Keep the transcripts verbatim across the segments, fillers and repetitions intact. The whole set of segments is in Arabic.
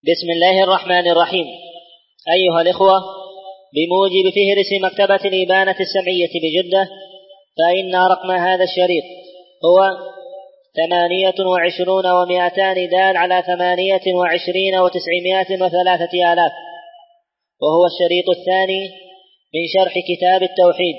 بسم الله الرحمن الرحيم. أيها الإخوة، بموجب فهرس مكتبة الإبانة السمعية بجدة، فإن رقم هذا الشريط هو ثمانية وعشرون ومائتان دال على ثمانية وعشرين وتسعمائة وثلاثة آلاف، وهو الشريط الثاني من شرح كتاب التوحيد.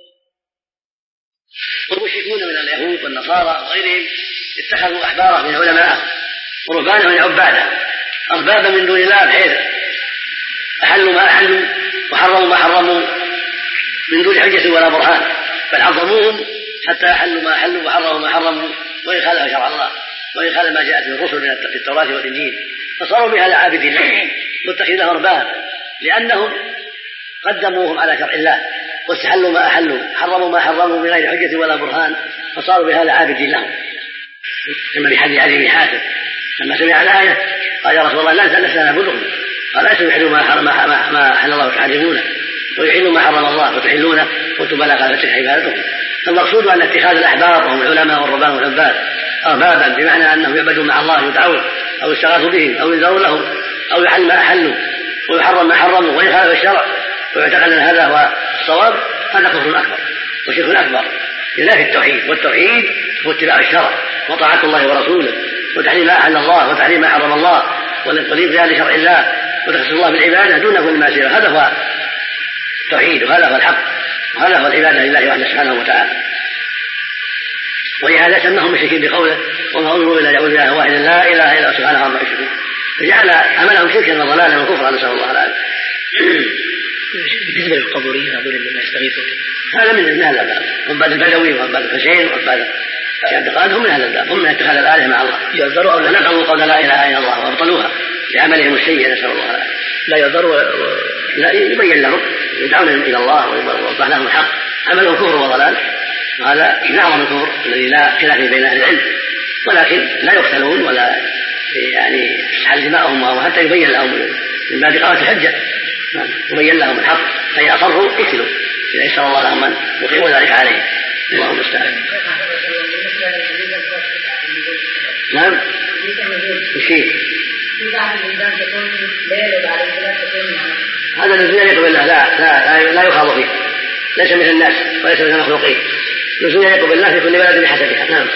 والمشركون من اليهود والنصارى وغيرهم اتخذوا أحبارهم من علماءهم ورهبانهم من عبادهم أربابا من دون الله، بحيث أحلوا ما أحلوا وحرموا ما حرموا من دون حجة ولا برهان، بل عظموهم حتى أحلوا ما أحلوا وحرموا ما حرموا وإن خالف شرع الله وإن خالف ما جاءت من الرسل في التوراة والإنجيل، فصاروا بها لعابد الله متخذين أربابا، لأنهم قدموهم على شرع الله واستحلوا ما أحلوا حرموا ما حرموا من غير حجة ولا برهان، فصاروا بها لعابد لهم. كما في حديث عدي بن حاتم لما سمع الآية قال: يا رسول الله لا لسنا نعبدهم، قال: أليسوا يحلوا ما ما أحل الله وتحرمونه ويحلوا ما حرم الله وتحلونه قلت بلى، قال: فتلك عبادتهم. فالمقصود أن اتخاذ الأحبار وهم العلماء والرهبان والعباد أربابا، بمعنى أنهم يعبدون مع الله يدعون أو يستغاثوا بهم أو ينذروا لهم أو يحل ما أحلوا ويحرم ما حرموا وإن خالف الشرع، ويعتقد أن هذا هو الصواب، هذا كفر أكبر وشرك أكبر ينافي التوحيد. والتوحيد هو اتباع الشرع وطاعة الله ورسوله وتحريم ما أحل الله وتحريم ما حرم الله والانقياد لشرع الله وتخصيص الله بالعبادة دون كل ما سواه، هذا هو التوحيد وهذا هو الحق وهذا هو العبادة لله وحده سبحانه وتعالى. ولهذا سماهم مشركين بقوله: وما أمروا إلا ليعبدوا إلها واحدا لا إله إلا هو سبحانه عما يشركون، فجعل عملهم شركا وضلالا وكفرا، نسأل الله العافية. بالنسبة للقبوريين هذول اللي يستغيثون، هذا من هذا الباب، عباد البدوي وعباد الحسين وعباد عبد القادر هم من هذا الباب، هم من اتخاذ الآلهة مع الله، يعذروا أو لا نقضوا قول لا إله إلا الله وابطلوها لعملهم السيء، نسأل الله العافية. لا يعذروا، لا يبين لهم، يدعون إلى الله ويوضح لهم الحق، عملهم كفر وضلال، وهذا من أعظم الكفر الذي لا خلاف بين أهل العلم، ولكن لا يقتلون ولا يعني تسحل دماءهم، وحتى يبين لهم من بعد قامة الحجة يبين لهم الحق، فإن أصروا قتلوا إذا يسر الله لهم من يقيموا ذلك عليه. اللهم المستعان. نعم. الشيء هذا الذي يليق بالله، لا لا لا, لا يخاض فيه، ليس مثل الناس وليس مثل المخلوقين، الذي يليق بالله في كل بلد بحسبها. نعم.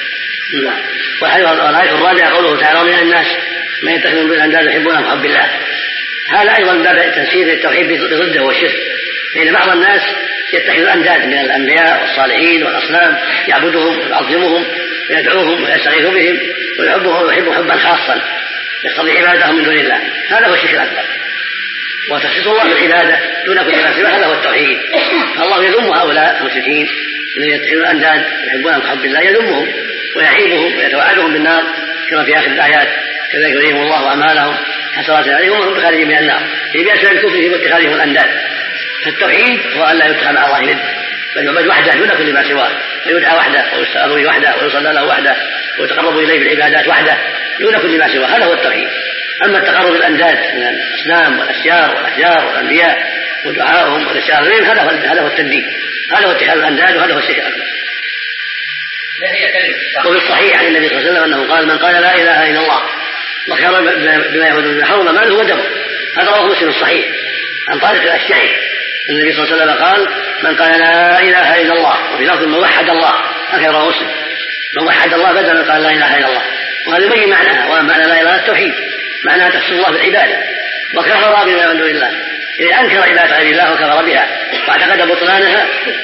والآية الرابعة قوله تعالى: من الناس من يتخذ من دون الأنداد يحبونهم كحب الله. هذا أيضا باب تفسير التوحيد بضده والشرك، فإن بعض الناس يتخذ الأنداد من الأنبياء والصالحين والأصنام يعبدهم ويعظمهم ويدعوهم ويستغيث بهم ويحبهم ويحب حبا خاصا يقتضي عبادهم من دون الله، هذا هو الشرك الأكبر. وتخصيص الله بالعبادة دون كل ما سواه هذا هو التوحيد. فالله يذم هؤلاء المشركين الذين يتخذون الأنداد يحبونهم كحب الله، يذمهم ويعيبهم ويتوعدهم بالنار كما في آخر الآيات: كذلك يريهم الله أعمالهم حسرات عليهم وهم بخارجين من النار، في بأسباب كفرهم واتخاذهم الأنداد. فالتوحيد هو أن لا يتخذ مع الله ند، بل يعبد وحده دون كل ما سواه، ويدعى وحده ويستغاث به وحده ويصلى له وحده ويتقرب إليه بالعبادات وحده دون كل ما سواه، هذا هو التوحيد. أما التقرب بالأنداد من الأصنام والأشجار والأحجار والأنبياء ودعائهم والاستغاثة بهم هذا هو هذا هو التنديد، هذا هو اتخاذ الأنداد وهذا هو الشرك الأكبر. وفي الصحيح عن النبي صلى الله عليه وسلم أنه قال: من قال لا إله إلا الله وكفر بما يعبدون حرم ماله ودمه. هذا رواه مسلم الصحيح عن طارق الأشجعي. النبي صلى الله عليه وسلم قال: من قال لا إله إلا الله، وفي لفظ من وحد الله، هكذا رواه مسلم، من وحد الله بدل من قال لا إله إلا الله. وهذا يبين معناها، ومعنى لا إله التوحيد، معناها تخصيص الله بالعبادة، وكفر بما من دون الله، إذا أنكر عبادة غير الله وكفر بها واعتقد بطلانها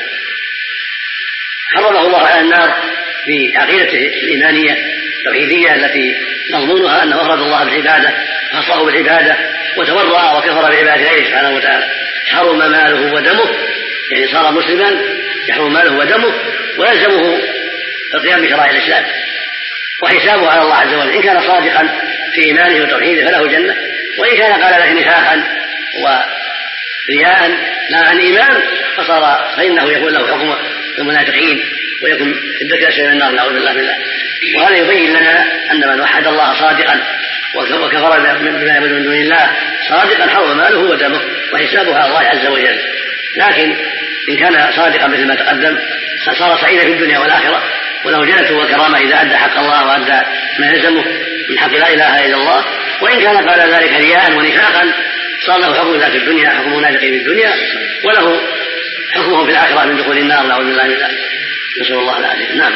حرمه الله على النار بعقيدته الإيمانية التوحيدية التي مضمونها أنه أفرد الله بالعبادة خصه بالعبادة وتورع وكفر بعبادة غيره سبحانه وتعالى، حرم ماله ودمه، يعني صار مسلما يحرم ماله ودمه ويلزمه القيام بشرائع الإسلام وحسابه على الله عز وجل، إن كان صادقا في إيمانه وتوحيده فله جنة، وإن كان قال له نفاقا ورياء لا عن إيمان فصار فإنه يكون له حكم المنافقين ويكون في الدرك الأسفل من النار، نعوذ بالله بالله. وهذا يبين لنا أن من وحد الله صادقا وكفر بما يعبد من دون الله صادقا حرم ماله ودمه وحسابه على الله عز وجل. لكن إن كان صادقا مثل ما تقدم صار سعيدا في الدنيا والآخرة وله جنة وكرامة إذا أدى حق الله وأدى ما يلزمه من حق لا إله إلا الله وإن كان قال ذلك رياء ونفاقا صار له حكم ذات الدنيا، حكم منافقين في الدنيا، وله حكمه في الآخرة من دخول النار، نعوذ بالله من ذلك، نسأل الله العافية. نعم.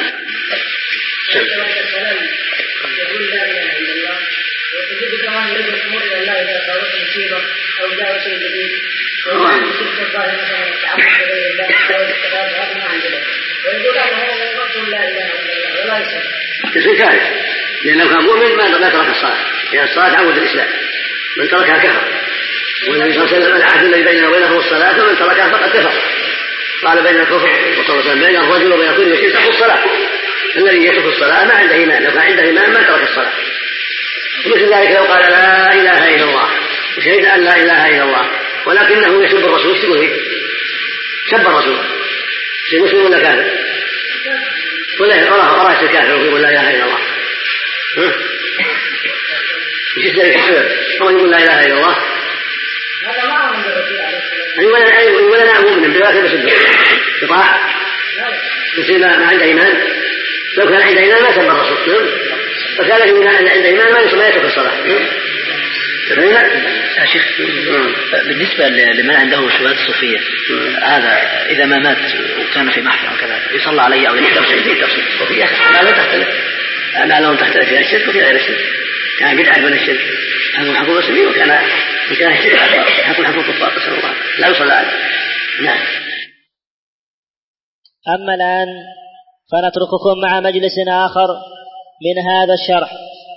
يصير كافر، لأنه كان مؤمن ما ترك الصلاة، لأن الصلاة عمود الإسلام، من تركها كفر. والنبي صلى الله عليه وسلم العهد الذي بيننا وبينه الصلاة، ومن تركها فقد كفر. قال بين الكفر وصلى بين الرجل وبين كل شيء ترك الصلاة. الذي يترك الصلاة ما عنده إيمان، لو كان عنده إيمان ما ترك الصلاة. ومثل ذلك لو قال لا إله إلا الله وشهد أن لا إله إلا الله ولكنه يسب الرسول، يسب فيه سب الرسول، في مسلم ولا كافر؟ ولا أراه أراه الكافر ويقول لا إله إلا الله. ها؟ مش ذلك السبب؟ هو يقول لا إله إلا الله ولا أنا مؤمن بذلك بسبه يطاع مسلم ما عنده إيمان. لو كان عنده إيمان ما سب الرسول، فكان عنده إيمان ما يسمى يترك الصلاة. يا شيخ بالنسبة لمن عنده شبهات الصوفية، هذا إذا ما مات وكان في محفل وكذا يصلى عليه أو يحتفل في تفصيل الصوفية ما لا تختلف، ما لهم تختلف فيها الشرك وفي غير الشرك. كان بدعة من الشرك حكم حكم المسلمين، وكان كان الشرك حكم حكم الكفار نسأل الله لا يصلى عليه. نعم. أما الآن فنترككم مع مجلس آخر من هذا الشرح.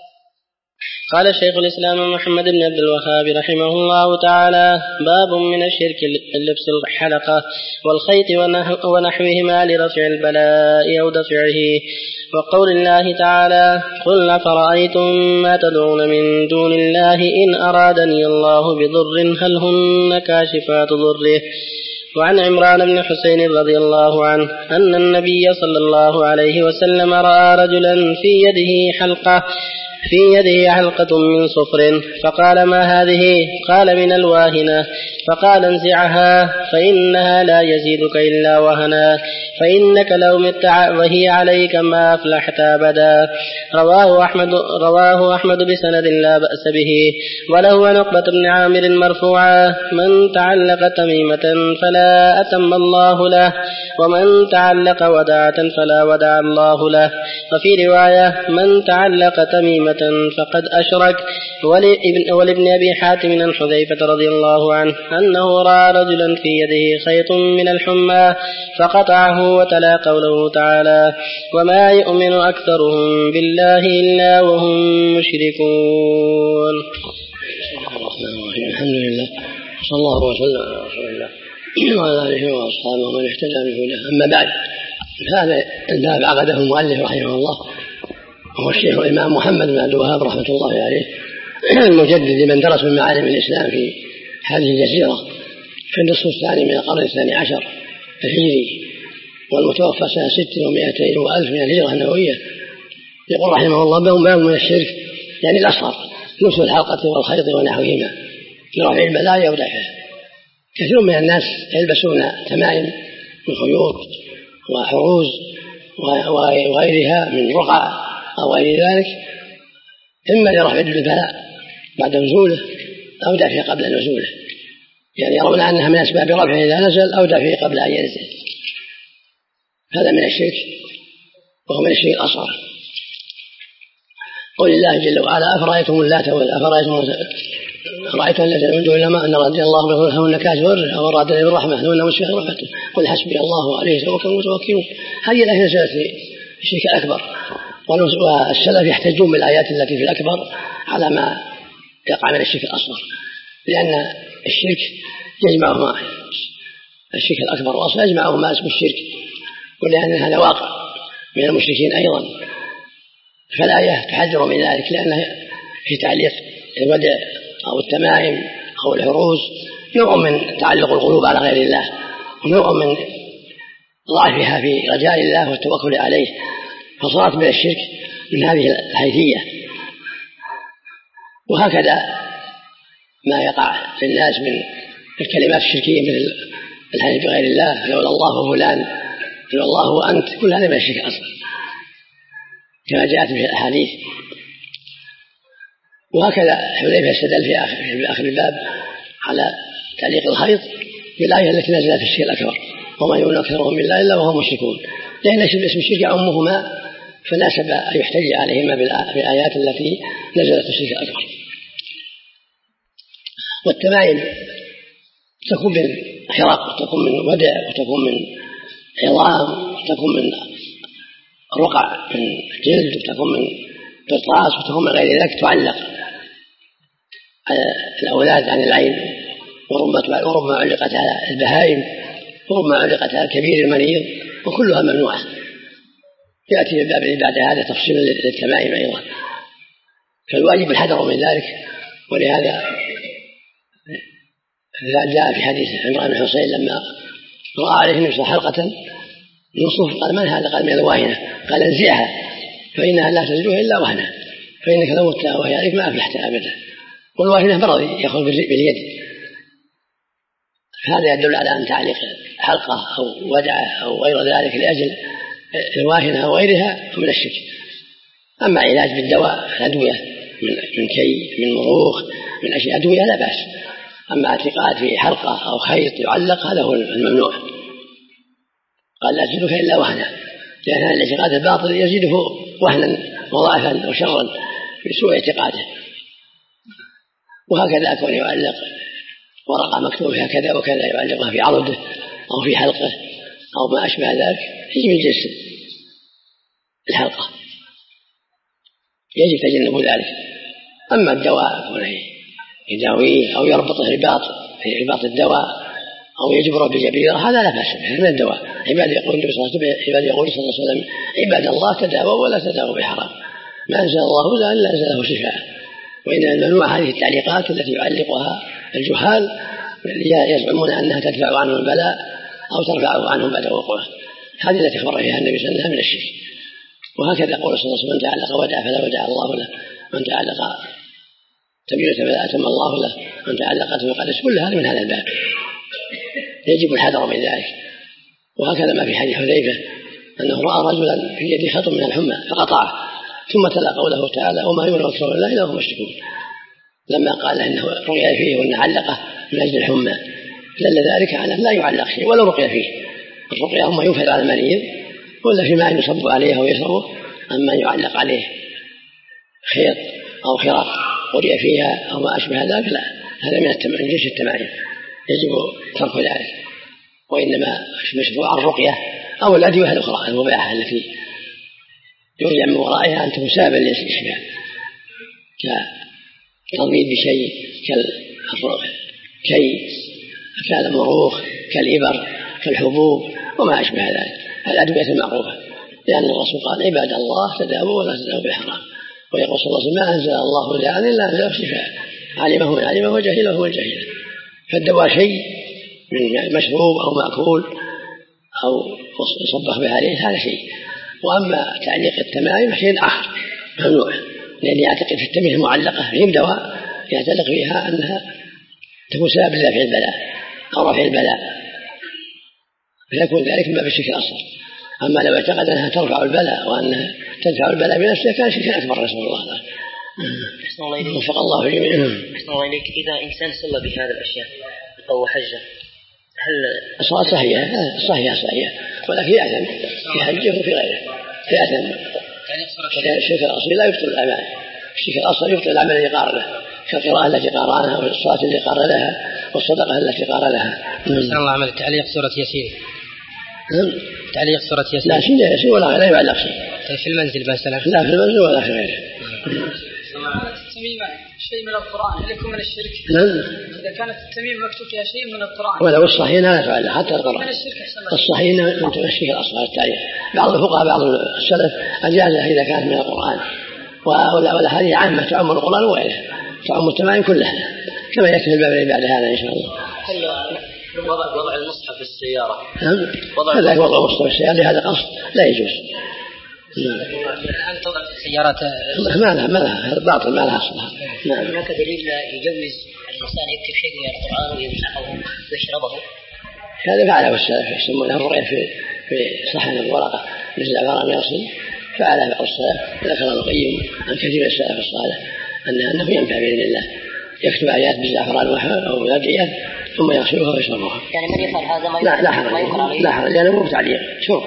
قال شيخ الإسلام محمد بن عبد الوهاب رحمه الله تعالى: باب من الشرك لبس الحلقة والخيط ونحوهما لرفع البلاء أو دفعه، وقول الله تعالى: قل أفرأيتم ما تدعون من دون الله إن أرادني الله بضر هل هن كاشفات ضره. وعن عمران بن حسين رضي الله عنه أن النبي صلى الله عليه وسلم رأى رجلا في يده حلقة في يده حلقة من صفر، فقال: ما هذه؟ قال: من الواهنة. فقال: انزعها فإنها لا يزيدك إلا وهنا، فإنك لو مت وهي عليك ما أفلحت أبدا. رواه أحمد, رواه أحمد بسند لا بأس به. وله عن عقبة بن عامر مرفوعا: من تعلق تميمة فلا أتم الله له، ومن تعلق ودعة فلا ودع الله له. وفي رواية: من تعلق تميمة فقد أشرك. ولابن أبي حاتم عن حذيفة رضي الله عنه أنه رأى رجلا في يده خيط من الحمى فقطعه، وتلا قوله تعالى: وما يؤمن أكثرهم بالله إلا وهم مشركون. الحمد لله صلى الله وسلم على رسول الله وعلى آله وأصحابه ومن اهتدى بهداه. أما بعد، هذا الباب عقده المؤلف رحمه الله وهو الشيخ الإمام محمد بن عبد الوهاب رحمة الله عليه، المجدد لمن درس من معالم الإسلام في هذه الجزيرة في النصف الثاني من القرن الثاني عشر الهجري، والمتوفى سنة ست ومائتين وألف من الهجرة النبوية. يقول رحمه الله: باب من الشرك يعني الأصغر، لبس الحلقة والخيط ونحوهما لرفع البلاء أو دفعه. كثير من الناس يلبسون تمائم من خيوط وحروز وغيرها من رقع أو غير ذلك، إما لرفع البلاء بعد نزوله أو دفعه قبل نزوله، يعني يرون أنها من أسباب رفعه إذا نزل أو دفعه قبل أن ينزل. هذا من الشرك وهو من الشرك الأصغر. قول الله جل وعلا: أفرأيتم اللات أفرأيتم رأيتم الذين من دون الله أن رضي الله عنه هن كاشف ضره أو أرادني بالرحمة هن مسفح رحمته قل حسبي الله عليه توكل المتوكلون. هذه الآية نزلت في الشرك الأكبر، والسلف يحتجون بالآيات التي في الأكبر على ما يقع من الشرك الأصغر، لأن الشرك يجمعهما، الشرك الأكبر والأصغر يجمعهما اسم الشرك، ولأن هذا واقع من المشركين أيضا. فالآية تحذر من ذلك، لأنها في تعليق الودع أو التمائم أو الحروز نوع من تعلق القلوب على غير الله، ونوع من ضعفها في رجاء الله والتوكل عليه، فصارت من الشرك من هذه الحيثية. وهكذا ما يقع للناس من الكلمات الشركية مثل الحلف بغير الله، لولا الله فلان، لولا الله وأنت، كل هذا من الشرك أصلا كما جاءت في الأحاديث. وهكذا حذيفة استدل في آخر, في آخر الباب على تعليق الخيط بالآية التي نزلت في الشرك الأكبر وما يؤمن أكثرهم بالله إلا وهم مشركون، لأن اسم الشرك يعمهما فناسب أن يحتج عليهما بالآيات التي نزلت في الشرك الأكبر. والتمائم تكون من حرق وتكون من ودع وتكون من عظام وتكون من رقع من جلد وتكون من قرطاس وتكون من غير ذلك، تعلق على الأولاد عن العين، وربما علقت على البهائم وربما علقت على الكبير المريض، وكلها ممنوعة. يأتي في الباب اللي بعد هذا تفصيل للتمائم أيضا، فالواجب الحذر من ذلك. ولهذا جاء في حديث عمران بن حصين لما رأى عليه النبي حلقة من صوف قال من هذا؟ قال من الواهنة. قال انزعها فإنها لا تزيدها إلا وهنا، فإنك لو متها وهي عليك ما أفلحت أبدا. والواهنة مرض يأخذ باليد، هذا يدل على أن تعليق حلقة أو ودعة أو غير ذلك لأجل الواهنة أو غيرها من الشرك. أما علاج بالدواء الأدوية من كي من مروخ من أشياء أدوية لا بأس. أما اعتقاد في حلقة أو خيط يعلق هذا هو الممنوع. قال لا تزيدك إلا وهنا، لأن الاعتقاد الباطل يزيده وهنا وضعفا وشرا بسوء اعتقاده. وهكذا أكون يعلق ورقة مكتوب فيها كذا وكذا يعلقها في عضده أو في حلقه أو ما أشبه ذلك، يجب الجسم الحلقة يجب تجنب ذلك. أما الدواء يداويه أو يربطه رباط في رباط الدواء أو يجبره بجبيرة هذا لا بأس به من الدواء. عباد يقول النبي صلى الله عليه وسلم عباد الله تداووا ولا تداووا بحرام، ما أنزل الله داء إلا أنزله شفاء. وإن الممنوع هذه التعليقات التي يعلقها الجهال يزعمون أنها تدفع عنهم البلاء أو ترفعه عنهم بعد وقوعه، هذه التي أخبر فيها النبي صلى الله عليه وسلم من الشرك. وهكذا قول صلى الله عليه وسلم من تعلق ودع فلا ودع الله له، من تعلق تميمة فلا أتم الله له، من تعلق تمقدس، كل هذا من هذا الباب يجب الحذر من ذلك. وهكذا ما في حديث حذيفة أنه رأى رجلا في يده خيط من الحمى فقطعه، ثم تلا قوله تعالى وما يؤمن أكثرهم بالله إلا وهم مشركون، لما قال إنه رقي فيه وأن علقه من أجل الحمى دل ذلك على لا يعلق شيء ولو رقي فيه. الرقية هم ينفذ على المريض ولا في ماء يصب عليه أو يشربه، أما يعلق عليه خيط أو خراط ورئ فيها أو ما أشبه ذلك لا، هذا من التمائم جيش التمائم يجب ترك ذلك. وإنما مشروع الرقية أو الأدوية الأخرى المباحة التي يرجع من ورائها أن تساب للاستشفاء كتضميد بشيء كي كالمروخ كالإبر كالحبوب وما أشبه ذلك، الأدوية المعروفة، لأن الرسول قال عباد الله تداووا ولا تداووا بالحرام. ويقول صلى الله عليه وسلم ما أنزل الله داء إلا أنزله شفاء، علمه من علمه وجهله من جهله. فالدواء شيء من مشروب أو مأكول أو يصبح به عليه هذا شيء. وأما تعليق التمائم شيء آخر ممنوع، لأن يعتقد في التميمة المعلقة في دواء يعتقد فيها أنها تكون سبب لدفع البلاء أو رفع البلاء، فيكون ذلك من باب الشرك الأصغر. أما لو اعتقد أنها ترفع البلاء وأنها تدفع البلاء بنفسها كان شركا أكبر نسأل الله تعالى. وفق الله جميعا. أحسن الله إليك. إذا إنسان صلى بهذه الأشياء أو حجة هل الصلاة صحيحة؟ صحيحة صحيحة، ولكن يأثم في حجه وفي غيره، يأثم. الشرك الأصغر لا يبطل الأعمال، الشرك الأصغر يبطل الأعمال التي قار له كالقراءة التي قارنها والصلاة التي قار لها والصدقة التي قار لها. أحسن الله عمل تعليق سورة ياسين. تعليق سورة ياسين. لا شيء ياسين ولا لا يعلق شيء. في المنزل مثلا. لا في المنزل ولا في غيره. التميمة شيء من القرآن، هل يكون من الشرك؟ نعم. إذا كانت التميمة مكتوب فيها شيء من القرآن. ولو الصحيح لا يفعل حتى القرآن. من الشرك الصحيح من الشرك الأصغر التاريخ. بعض الفقهاء بعض السلف أجازها إذا كانت من القرآن، ولا هذه عامة تعم القرآن وغيره، تعم التمائم كلها، كما يأتي في الباب بعد هذا إن شاء الله. وضع وضع المصحف في السيارة. نعم. هذا وضع المصحف في السيارة لهذا قصد لا يجوز. هل توضع في السيارات؟ ما لها ما لها هذا باطل ما لها أصلها. نعم. هناك دليل يجوز الإنسان يكتب شيء من القرآن ويمسحه ويشربه. هذا فعله السلف يسمونه الرؤية في في صحن الورقة مثل عبارة يصل، فعله بعض السلف ذكر ابن القيم عن كثير من السلف الصالح أنه ينفع بإذن الله، يكتب آيات بالزعفران أو الأدعية ثم يغسلها ويشربها. يعني من يفعل هذا ما لا لا حرج، لا حرج، لأنه مو تعليق شوف.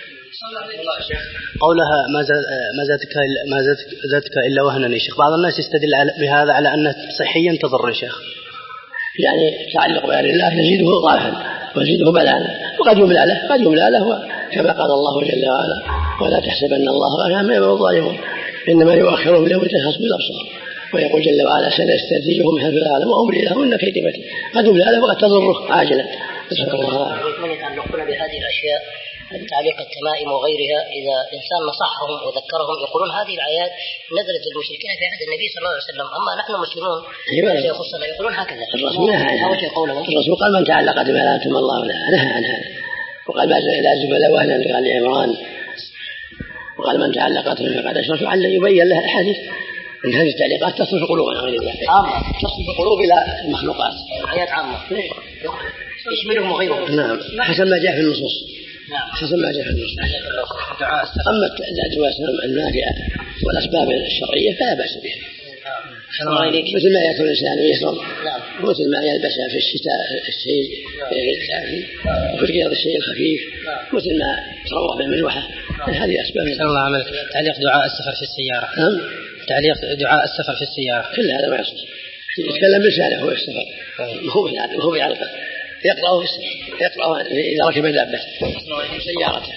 قولها ما زادك ما زادك إلا وهنا يا شيخ، بعض الناس يستدل بهذا على أنه صحيا تضر يا شيخ. يعني تعلق بأمر الله يزيده ضعفا ويزيده بلاء، وقد يملأ له قد يملأ له كما قال الله جل وعلا: ولا تحسبن الله غافلا عما يعمل الظالمون إنما يؤخرهم ليوم تشخص بالأبصار. ويقول جل وعلا: سنستدرجهم من حيث لا يعلمون وأملي لهم إن كيدي متين. قد يملأ له وقد تضره عاجلا. نسأل الله. من يتعلقون بهذه الأشياء تعليق التمائم وغيرها، إذا إنسان نصحهم وذكرهم يقولون هذه الآيات نزلت للمشركين في عهد النبي صلى الله عليه وسلم، أما نحن مسلمون يخصنا يقولون هكذا. الرسول الرسول قال: من تعلق بما لا أتم الله لا نهى عن هذا. وقال: ما لازم لا وهنا قال لعمران، وقال: من تعلق بما فقد أشرك. وعلى يبين له الحديث أن هذه التعليقات تصرف قلوبنا غير الله، تصرف قلوب إلى المخلوقات، آيات عامة يشملهم وغيرهم. نعم، حسب ما جاء في النصوص. نعم، حسب ما جاء في النصوص. أما الأدوات النافعة والأسباب الشرعية فلا بأس بها، مثل ما يأكل الإنسان ويشرب، مثل ما يلبس في الشتاء الشيء الدافئ، وفي القيض الشيء الخفيف، مثل ما تروح بالمروحة. هذه أسباب. أحسن الله عملك. تعليق دعاء السفر في السيارة. نعم، تعليق دعاء السفر في السيارة كل هذا ما يصح. يتكلم بلسانه هو السفر، هو يعرفه، يقرأه يقرأه إذا ركب دابة سيارته.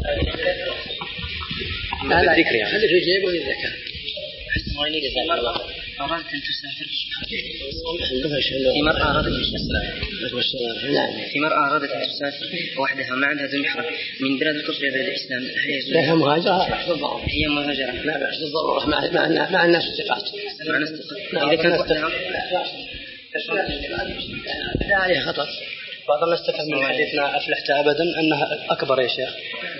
لا لا ذكر يعني. هذا في جيبه للذكاء. أردت أن تسافر في مرأة أرادت أن تسافر في مرأة أرادت أن تسافر وحدها ما عندها ذو محرم من بلاد الكفر إلى بلاد الإسلام، هي مهاجرة؟ هي مهاجرة. لا بأس الضرورة مع مع مع الناس الثقات. مع الناس الثقات. إذا كانت وحدها لا عليها خطر. بعض الناس تفهم من حديثنا أفلحت أبدا أنها أكبر يا شيخ.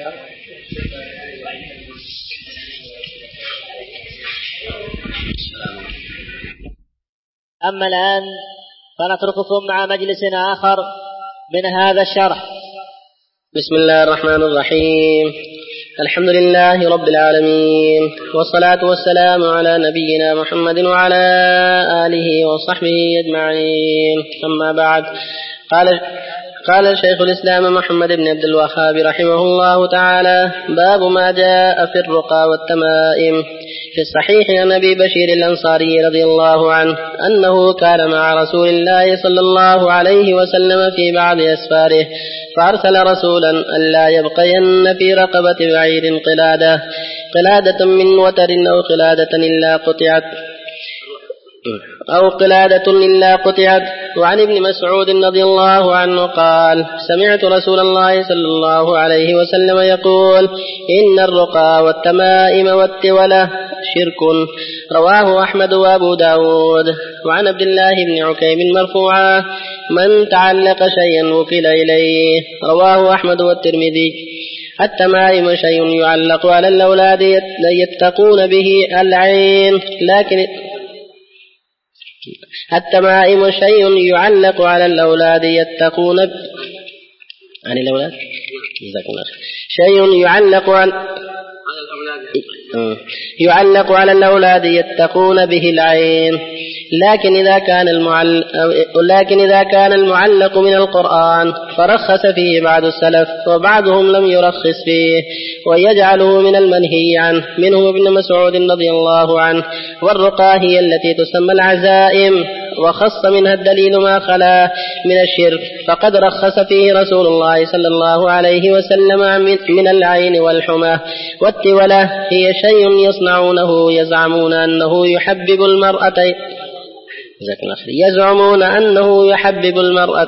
أما الآن فنترككم مع مجلس آخر من هذا الشرح. بسم الله الرحمن الرحيم. الحمد لله رب العالمين، والصلاة والسلام على نبينا محمد وعلى آله وصحبه أجمعين. أما بعد، قال قال الشيخ الإسلام محمد بن عبد الوهاب رحمه الله تعالى: باب ما جاء في الرقى والتمائم. في الصحيح عن أبي بشير الأنصاري رضي الله عنه أنه كان مع رسول الله صلى الله عليه وسلم في بعض أسفاره، فأرسل رسولا ألا يبقين في رقبة بعير قلادة قلادة من وتر أو قلادة إلا قطعت أو قلادة إلا قطعت. وعن ابن مسعود رضي الله عنه قال: سمعت رسول الله صلى الله عليه وسلم يقول: إن الرقى والتمائم والتولة شرك. رواه أحمد وأبو داود. وعن عبد الله بن عكيم مرفوعا: من تعلق شيئا وكل إليه. رواه أحمد والترمذي. التمائم شيء يعلق على الأولاد يتقون به العين، لكن التمائم شيء يعلق على الأولاد يتقون عن الأولاد شيء يعلق على يعلق على الأولاد يتقون به العين، لكن إذا كان المعلق لكن إذا كان المعلق من القرآن فرخص فيه بعض السلف، وبعضهم لم يرخص فيه ويجعله من المنهي عنه، منهم ابن مسعود رضي الله عنه. والرقى هي التي تسمى العزائم، وخص منها الدليل ما خلا من الشرك، فقد رخص فيه رسول الله صلى الله عليه وسلم من العين والحمى. والتولة هي شيء يصنعونه يزعمون أنه يحبب المرأة يزعمون أنه يحبب المرأة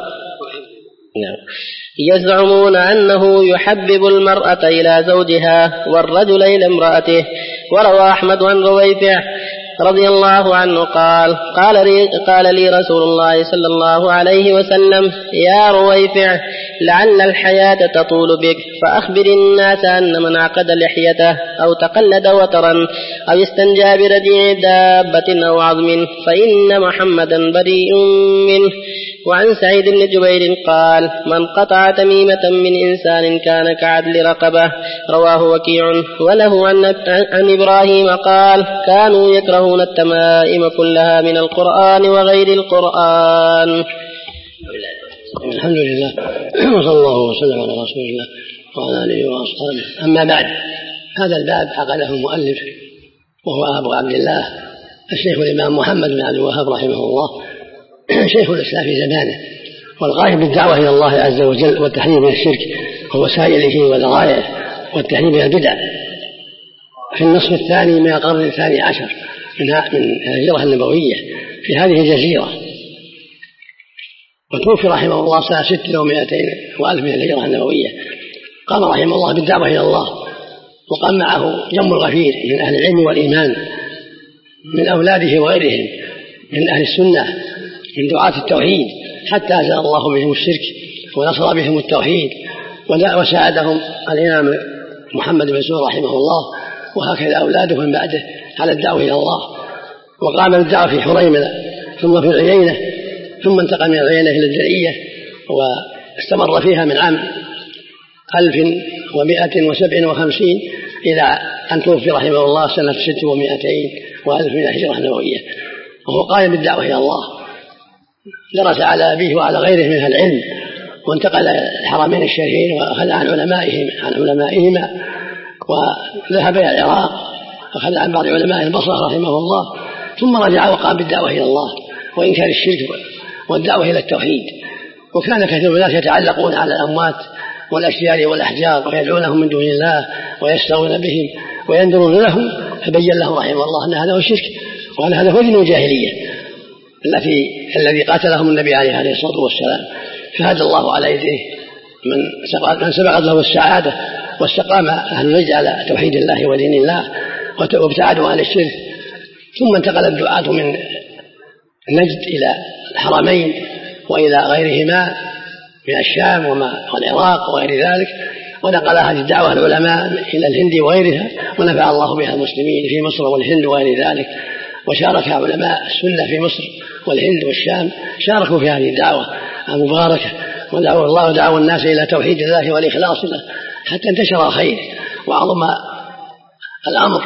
يزعمون أنه يحبب المرأة إلى زوجها والرجل إلى امرأته. وروى أحمد عن رويفع رضي الله عنه قال: قال لي, قال لي رسول الله صلى الله عليه وسلم: يا رويفع، لعل الحياة تطول بك، فأخبر الناس أن من عقد لحيته أو تقلد وترا أو استنجى برجيع دابة أو عظم فإن محمدا بريء منه. وعن سعيد بن جبير قال: من قطع تميمة من إنسان كان كعدل رقبة. رواه وكيع. وله عن, عن إبراهيم قال: كانوا يكرهون يكرهون التمائم كلها من القرآن وغير القرآن. الحمد لله وصلى الله وسلم على رسول الله وعلى آله وأصحابه. أما بعد، هذا الباب عقده المؤلف وهو أبو عبد الله الشيخ الإمام محمد بن عبد الوهاب رحمه الله، شيخ الإسلام في زمانه، والغاية بالدعوة إلى الله عز وجل والتحذير من الشرك ووسائله وذرائعه والتحذير من البدع في النصف الثاني من القرن الثاني عشر من الهجرة النبوية في هذه الجزيرة، وتوفي رحمه الله سنة ست ومائتين وألف من الهجرة النبوية. قام رحمه الله بالدعوة إلى الله، وقام معه جم الغفير من أهل العلم والإيمان من أولاده وغيرهم من أهل السنة من دعاة التوحيد، حتى أزال الله بهم الشرك ونصر بهم التوحيد، وساعدهم الإمام محمد بن سعود رحمه الله، وهكذا أولاده من بعده على الدعوة إلى الله. وقام بالدعوة في حريمة ثم في العيينة، ثم انتقل من العيينة إلى الدرعية، واستمر فيها من عام ألف ومائة وسبع وخمسين إلى أن توفي رحمه الله سنة ست ومائتين وألف من الهجرة النبوية، وهو قائم بالدعوة إلى الله. درس على أبيه وعلى غيره من العلم، وانتقل الحرمين الشريفين وأخذ عن علمائهم عن علمائهما وذهب إلى العراق، أخذ عن بعض علماء البصرة رحمه الله، ثم رجع وقام بالدعوة إلى الله وإنكار الشرك والدعوة إلى التوحيد. وكان كثير من الناس يتعلقون على الأموات والأشجار والأحجار ويدعونهم من دون الله ويستغون بهم وينذرون لهم، فبين له رحمه الله أن هذا هو الشرك، وأن هذا هو دين الجاهلية التي الذي قاتلهم النبي عليه الصلاة والسلام. فهدى الله على يديه من سبقت له السعادة، واستقام أهل نجد على توحيد الله ودين الله وابتعدوا عن الشرك. ثم انتقل الدعاة من نجد إلى الحرمين وإلى غيرهما من الشام والعراق وغير ذلك، ونقل هذه الدعوة العلماء إلى الهند وغيرها، ونفع الله بها المسلمين في مصر والهند وغير ذلك. وشارك علماء السنة في مصر والهند والشام، شاركوا في هذه الدعوة المباركة، ودعوا الله ودعوا الناس إلى توحيد الله والإخلاص له، حتى انتشر الخير وعظم الأمر،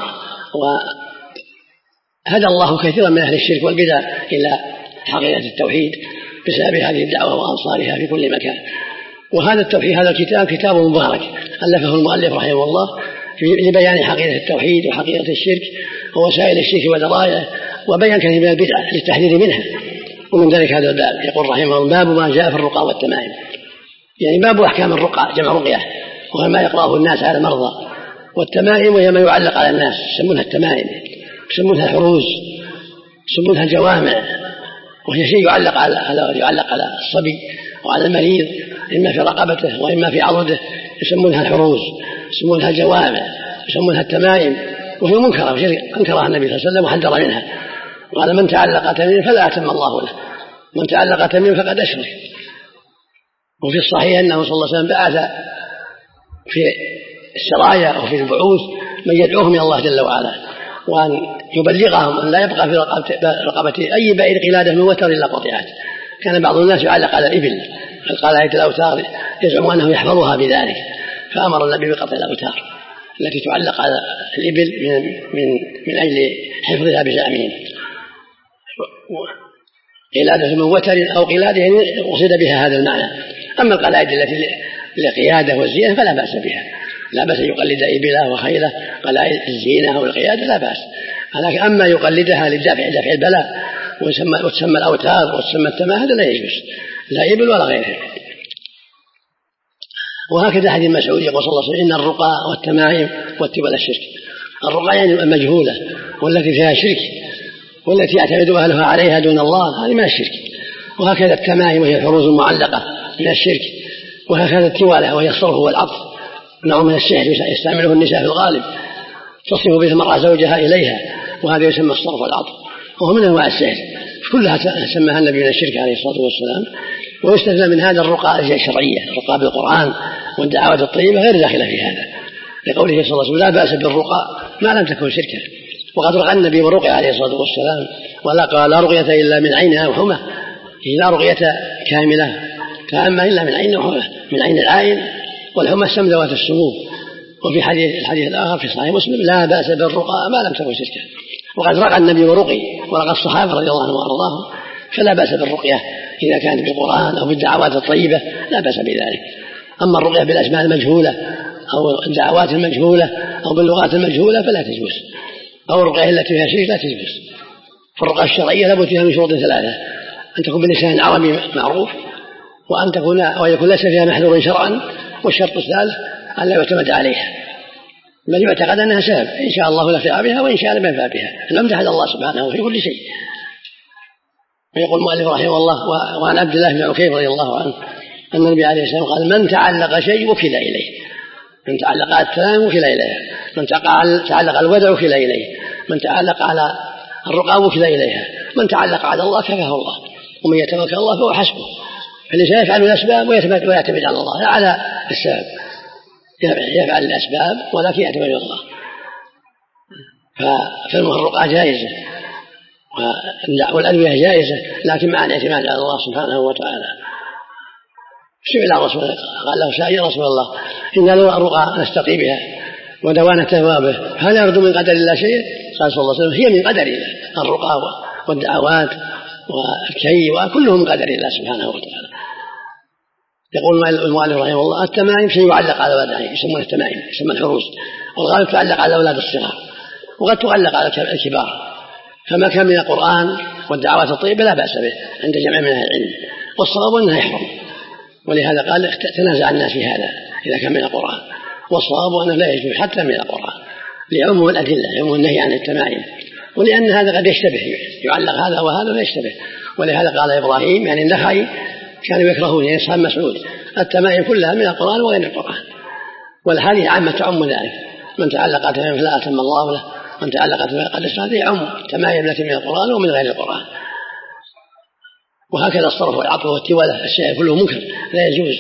وهدى الله كثيرا من أهل الشرك والبدع إلى حقيقة التوحيد بسبب هذه الدعوة وأنصارها في كل مكان. وهذا التوحيد هذا الكتاب كتاب مبارك ألفه المؤلف رحمه الله لبيان حقيقة التوحيد وحقيقة الشرك ووسائل الشرك وذرائعه، وبيان كثير من البدع للتحذير منها. ومن ذلك هذا الباب يقول رحمه الله: باب ما جاء في الرقى والتمائم، يعني باب أحكام الرقى جمع رقية، وهو ما يقرأه الناس على المرضى، والتمائم وهي ما يعلق على الناس، يسمونها التمائم، يسمونها الحروز، يسمونها الجوامع، وهي شيء يعلق على يعلق على الصبي وعلى المريض، إما في رقبته وإما في عضده، يسمونها الحروز، يسمونها الجوامع، يسمونها التمائم، وهي منكرة، أنكرها النبي صلى الله عليه وسلم وحذر منها، قال: من تعلق تميم فلا أتم الله له، من تعلق تميم فقد أشرك. وفي الصحيح أنه صلى الله عليه وسلم بعث في السرايا وفي البعوث من يدعوهم إلى الله جل وعلا، وأن يبلغهم أن لا يبقى في رقبة أي بعير قلادة من وتر إلا قطعت. كان بعض الناس يعلق على الإبل القلائد الأوتار، يزعم أنه يحفظها بذلك، فأمر النبي بقطع الأوتار التي تعلق على الإبل من, من, من أجل حفظها بزعمهم. قلادة من وتر أو قلادة قصد بها هذا المعنى. أما القلائد التي للقيادة والزينة فلا بأس بها، لا بأس يقلد إبله وخيله قلائد الزينة أو القيادة، لا بأس. لكن أما يقلدها لدفع دفع البلاء وتسمى, وتسمى الأوتار وتسمى التماء، هذا لا يجوز، لا إبل ولا غيره. وهكذا حديث مسعود يقول صلى الله عليه وسلم: إن الرقى والتمائم والتبل الشرك. الرقى يعني المجهولة والتي فيها شرك والتي يعتمد أهلها عليها دون الله، هذه من الشرك. وهكذا التمائم وهي الحروز المعلقة من الشرك. وهكذا التوالة وهي الصرف والعطف، نوع من السحر يستعمله النساء في الغالب، تصرف به المرأة زوجها إليها، وهذا يسمى الصرف والعطف، وهو من أنواع السحر، كلها سماها النبي من الشرك عليه الصلاة والسلام. ويستثنى من هذا الرقى الشرعية، الرقى بالقرآن والدعوات الطيبة غير داخلة في هذا، لقوله صلى الله عليه وسلم: لا بأس بالرقى ما لم تكن شركا. وقد رقى النبي ورقي عليه الصلاة والسلام، ولا قال: لا رقية إلا من عين أو حمى، لا رقية كاملة تامة إلا من عين وحمى، من عين العين والحمى السم ذوات السموم، وفي حديث الحديث الآخر في صحيح مسلم لا بأس بالرقى ما لم تكن شركا، وقد رقى النبي ورقي ورقى الصحابة رضي الله عنهم وأرضاهم، فلا بأس بالرقية إذا كانت بالقرآن أو بالدعوات الطيبة لا بأس بذلك. أما الرقية بالأسماء المجهولة أو الدعوات المجهولة أو باللغات المجهولة فلا تجوز، أو الرقية التي فيها شرك لا تجوز. فالرقية الشرعية لابد فيها من شروط ثلاثة: أن تكون بلسان عربي معروف، وأن تكون ويكون ليس فيها محذور شرعا، والشرط الثالث أن لا يعتمد عليها، بل يعتقد أنها سبب إن شاء الله نفع بها وإن شاء لم ينفع بها. نمدح الله سبحانه في كل شيء. ويقول المؤلف رحمه الله: وعن عبد الله بن عكيف رضي الله عنه أن النبي عليه السلام قال: من تعلق شيء وكل إليه، من تعلق التلام وكل إليه، من تعلق الودع وكل إليه، من تعلق على الرقى وكل إليها، من تعلق على الله كفاه الله، ومن يتوكل الله فهو حسبه. فالإنسان يفعل الأسباب ويعتمد على الله، لا على السبب، يفعل الأسباب ولكن يعتمد على الله. فالرقى جائزة والأدوية جائزة، لكن مع الاعتماد على الله سبحانه وتعالى. سئل الرسول قال له سائل: يا رسول الله، إن لو الرقى نستقي بها ودوان ثوابه هل يرد من قدر الله شيء؟ قال صلى الله عليه وسلم: هي من قدر الله، الرقى والدعوات والكي وكله من قدر الله سبحانه وتعالى. يقول المؤلف رحمه الله: التمائم شيء يعلق على ودعه يسمونه التمائم، يسمى الحروس، والغالب تعلق على أولاد الصغار، وقد تعلق على الكبار، فما كان من القرآن والدعوات الطيبة لا بأس به عند جمع من أهل العلم، والصواب أنها يحرم، ولهذا قال تنازع الناس في هذا إذا كان من القرآن، والصواب أنه لا يجوز حتى من القرآن لعموم الأدلة، عموم النهي عن التمائم، ولأن هذا قد يشتبه، يعلق هذا وهذا لا يشتبه. ولهذا قال إبراهيم يعني النخعي كانوا يكرهون يعني أصحاب مسعود التمائم كلها من القرآن وغير القرآن، والحديث عامة تعم ذلك: من تعلق تمائم فلا أتم الله له، من تعلق تمائم قد اشتهى. هذه عم تمائم التي من القرآن ومن غير القرآن. وهكذا الصرف والعطف والتولة الشيء كله منكر لا يجوز.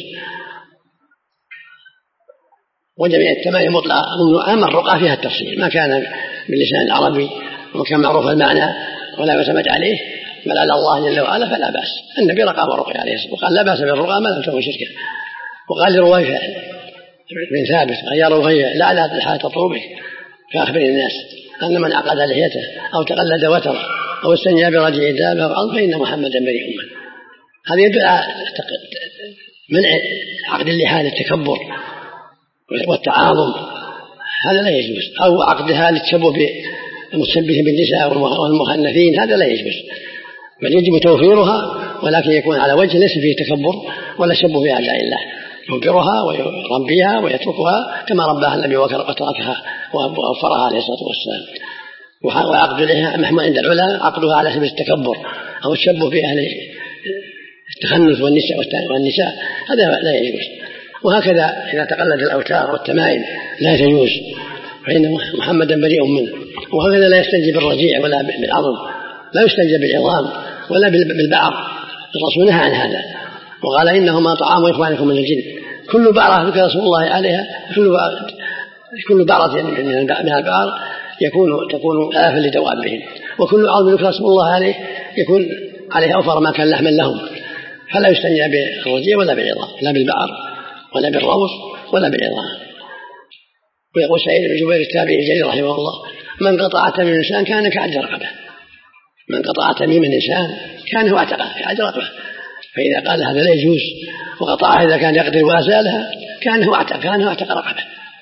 وجميع التمائم مطلقة، أما الرقى فيها التفصيل، ما كان باللسان العربي وكان معروف المعنى ولا يعتمد عليه بل على الله جل وعلا فلا بأس. النبي رقى ورقي عليه الصلاة والسلام وقال: لا بأس بالرقى ما لم تكن شركا. وقال لرويفة بن ثابت: يا رويفة لعلها الحالة تطلبك، فأخبر الناس أن من عقد لحيته أو تقلد وتره أو استنجى برجع دابه أو عظم فإن محمدا بريء منه. هذا يدل على منع عقد اللحى للتكبر والتعاظم، هذا لا يجوز، أو عقدها للتشبه بالمشبه بالنساء والمخنثين، هذا لا يجوز، بل يجب توفيرها، ولكن يكون على وجه ليس فيه تكبر ولا شبه بأعداء الله، يوفرها ويربيها ويتركها كما رباها النبي وتركها ووفرها عليه الصلاة والسلام. وعقد لها محمود عند العلماء عقدها على سبيل التكبر أو الشبه بأهل التخنث والنساء والنساء، هذا لا يجوز. وهكذا إذا تقلد الأوتار والتمائم لا تجوز، فإن محمدا بريء منه. وهكذا لا يستنجي بالرجيع ولا بالعظم، لا يستنجي بالعظام ولا بالبعر، الرسول نهى عن هذا وقال: إنهما طعام إخوانكم من الجن، كل بعرة ذكر رسول الله عليها، كل بعرة من البعر يكون تكون آفة لدوابهم، وكل عظم ذكر رسول الله عليه يكون عليه أوفر ما كان لحما لهم، فلا يستنجى بالرجيع ولا بالعظام، لا بالبعر ولا بالروث ولا بالعظام. ويقول سعيد بن جبير التابعي الجليل رحمه الله: من قطع تميم الإنسان كان كعد رقبه، من قطع تميم الإنسان كان هو اعتقه كعد رقبه. فإذا قال هذا لا يجوز وقطعها إذا كان يقدر وأزالها كان هو اعتق كان هو اعتق رقبه.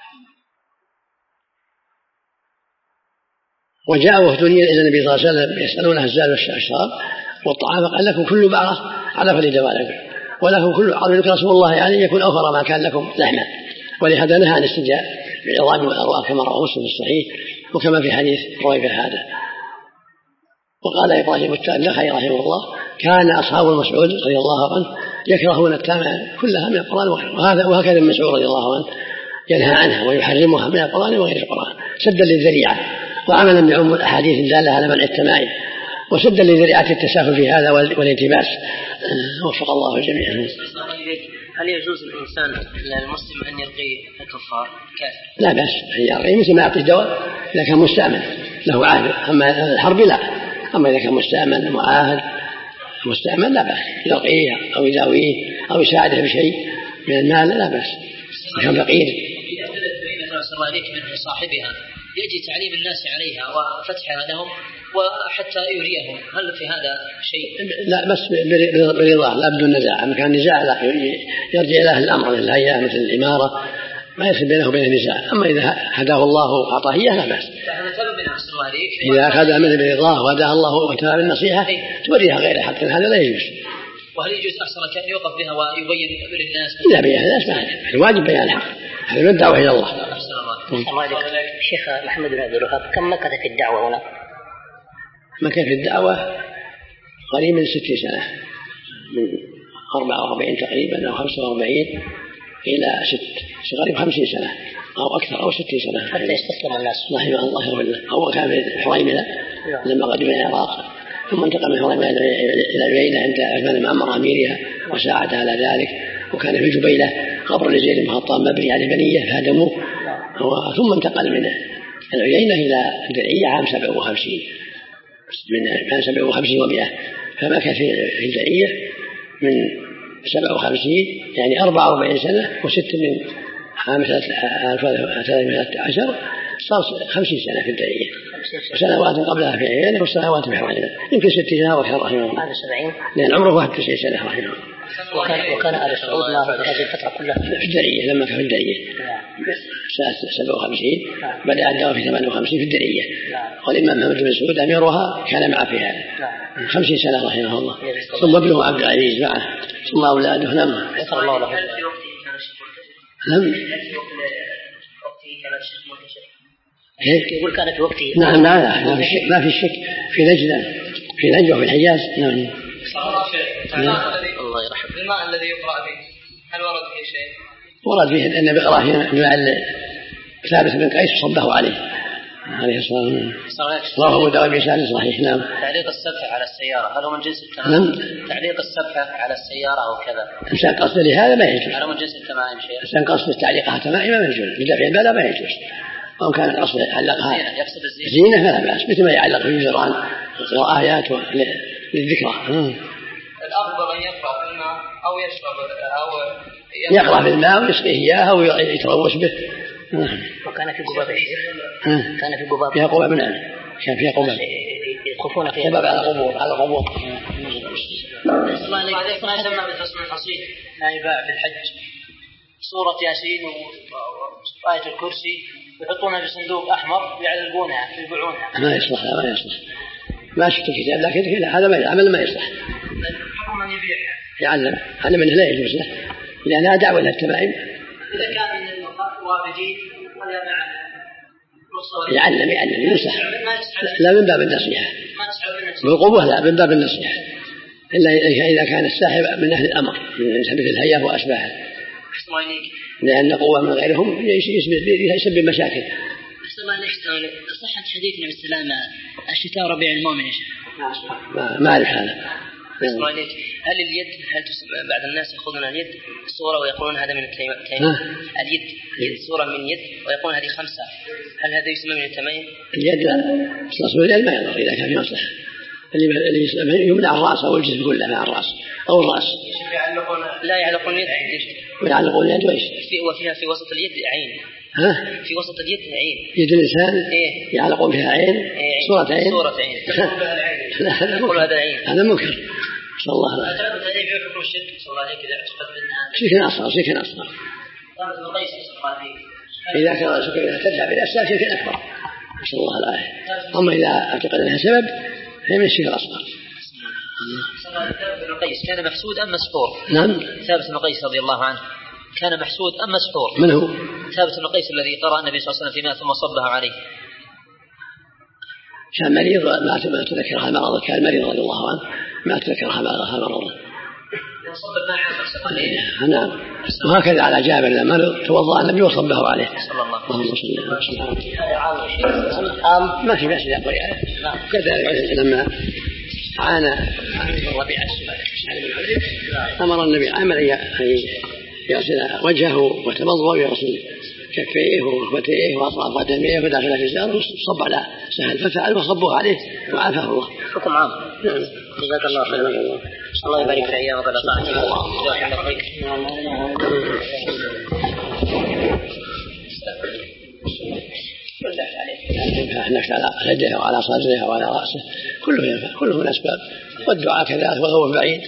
وجاء وفد إلى النبي صلى الله عليه وسلم يسألونه الزاد والشراب والطعام، فقال: لكم كل بعرة على فلدوالكم، ولكم كل عظم ذكر رسول الله يعني يكون أوفر ما كان لكم لحما. ولهذا نهى عن الاستنجاء بالعظام والأرواح كما رواه مسلم في الصحيح، وكما في حديث رويفة هذا. وقال إبراهيم النخعي رحمه الله: كان أصحاب المسعود رضي الله عنه يكرهون التمائم كلها من القرآن وغيره، وهكذا المسعود رضي الله عنه ينهى عنها ويحرمها من القرآن وغير القرآن سدا للذريعة وعملا بعموم الأحاديث الدالة على منع التمائم، وسدا لذريعة التساهل في هذا والالتباس. وفق الله الجميع. هل يجوز الإنسان المسلم أن يرقي الكفار كافر؟ لا بأس أن يرقي، مثل ما يعطي الدواء إذا كان مستأمن له عهد، أما الحرب لا. أما إذا كان مستأمن معاهد مستأمن لا بأس يرقيه أو يداويه أو يساعده بشيء من المال لا بأس. كان فقير الله عليك من صاحبها يجي تعليم الناس عليها وفتحها لهم وحتى يريهم، هل في هذا شيء؟ لا بس برضاه لا بدون نزاع، أما كان نزاع لا يرجع إلى الأمر الهيئة مثل الإمارة ما يصير بينه وبين النزاع. أما إذا هداه الله وأعطاه إياه لا بأس. إذا أخذ منه برضاه وهداه الله وتاب بالنصيحة توريها غيره حتى هذا لا يجوز. وهل يجوز أحسن كان يوقف بها ويبين للناس؟ لا بيان الناس ما الواجب بيان الحق، هذا من الدعوة إلى الله. الشيخ محمد بن عبد الوهاب كم مكث في الدعوة هنا؟ مكث في الدعوة قريب من ستين سنة، من أربعة وأربعين تقريبا أو خمسة وأربعين إلى ست قريب خمسين سنة أو أكثر أو ستين سنة حتى يستسلم الناس رحمه الله وله. هو كان في حريملة لما قدم إلى العراق، ثم انتقل من حريملة إلى العيينة عند عثمان بن عمر أميرها وساعد على ذلك، وكان في الجبيلة قبر لزيد بن خطاب مبني على بنية فهدموه، ثم انتقل من العيينة إلى الدرعية عام سبعة وخمسين من عام سبعة وخمسين ومئة، فمكث في الدرعية من سبعة وخمسين يعني أربعة وأربعين سنة وست من عام ثلاثة عشر صار خمسين سنة في الدرعية، وسنوات قبلها في عيينة وسنوات في حريملة يمكن ست سنوات رحمه الله، هذا سبعين لأن عمره واحد وتسعين سنة رحمه الله. وكان وكان آل سعود معه في هذه الفترة كلها في الدرعية لما كان في الدرعية سنة سبعة وخمسين بدأ الدعوة في ثمانية وخمسين في الدرعية، والإمام محمد بن سعود أميرها كان معه في هذا خمسين سنة رحمه الله، ثم ابنه عبد العزيز معه ثم أولاده. نعم غفر الله له. نعم يقول كانت في وقته. نعم لا ما في شك ما في شك في نجد في نجد وفي الحجاز. نعم الله يرحمه. الماء الذي يقرأ به هل ورد فيه شيء؟ ورد فيه أن بقرأ فيه ثابت بن قيس صبه عليه عليه الصلاة والسلام. وهو دعوة بإسناد صحيح. نعم. تعليق السبحة على السيارة هل هو من جنس التمائم؟ نعم. تعليق السبحة على السيارة أو كذا. إنسان قصد لهذا ما يجوز. هل هو من جنس التمائم شيء؟ إنسان قصد تعليقها تمائم ما يجوز، بدفع البلاء ما يجوز. أو كان القصد يعلقها يقصد الزينة زينة فلا بأس، مثل ما يعلق في الجيران آيات للذكرى. الأفضل أن يقرأ في الماء أو يشرب أو يقرأ في الماء ويسقيه إياه أو يتروش به. وكان في قباب الشيخ كان في قباب فيها قباب. نعم كان فيها قباب يخفون فيها قباب على قبور على قبور. الله عليك ما يسمى بالحصن الحصين لا يباع بالحج صورة ياسين وآية الكرسي يحطونها في صندوق أحمر يعلقونها يبيعونها. ما يصلح ما يصلح ما شفت الكتاب لكن هذا ما العمل ما يصلح. من يبيعها يعلم هذا منه لا يجوز له لأنها دعوة للتمائم. إذا كان من الوافدين ولا مع يعلم يعلم ينصح لا من باب النصيحة بالقوة لا من باب النصيحة إلا إذا كان الساحب من أهل الأمر من مثل الهيئة وأشباهه، لأن قوة من غيرهم يسبب مشاكل. صحة حديث النبي صلى الله عليه وسلم الشتاء ربيع المؤمن ما ما أعرف هذا. هل اليد هل بعض الناس يأخذون اليد صورة ويقولون هذا من التمائم؟ اليد يد صورة من يد ويقولون هذه خمسة، هل هذا يسمى من التمائم؟ اليد لا تصل اليد ما يضر إذا كان في مصلحة، اللي يمنع الرأس أو الجسم كله مع الرأس أو الرأس. لا يعلقون اليد ويعلقون اليد وإيش؟ وفيها في وسط اليد عين. ها؟ في وسط اليد عين. يد الإنسان إيه؟ يعلقون فيها عين. إيه؟ صورة عين. صورة عين. لا هذا منكر. هذا عين. هذا منكر. صلى الله عليه وسلم. هذا يبيع حكم الشرك صلى الله عليه كذا أثبت بالناس. شرك أصغر شرك أصغر. هذا مقيس صلى الله عليه. إذا كان شرك إذا تدعى بالأسباب شرك أكبر. صلى الله عليه. أما إذا اعتقد أنها سبب فهي من الشرك الأصغر. ثابت بن قيس كان محسود أم مسحور؟ نعم. ثابت بن قيس رضي الله عنه كان محسود أم مسحور؟ من هو؟ ثابت بن قيس الذي قرأ النبي صلى الله عليه وسلم في ماء ثم صبه عليه. كان مريض ما تذكر هذا المرض، كان مريض رضي الله عنه ما تذكر هذا المرض. نعم. وهكذا على جابر لما توضأ النبي وصبه عليه. صلى الله عليه وسلم. عام ما في بأس إذا قرئ عليه. كذلك لما عانى ربيع أمر النبي عمل أن يغسل وجهه وتمضمض ويغسل كفيه وركبتيه وأطراف قدميه وداخل في الزار وصب على سهل ففعل وصبه عليه وعافاه الله. حكم عام. جزاك الله خيرا. الله يبارك في أيام وبلا طاعة. ينفع النكت على خده وعلى صدره وعلى رأسه، كله ينفع، كله من أسباب، والدعاء كذلك والخوف بعيد.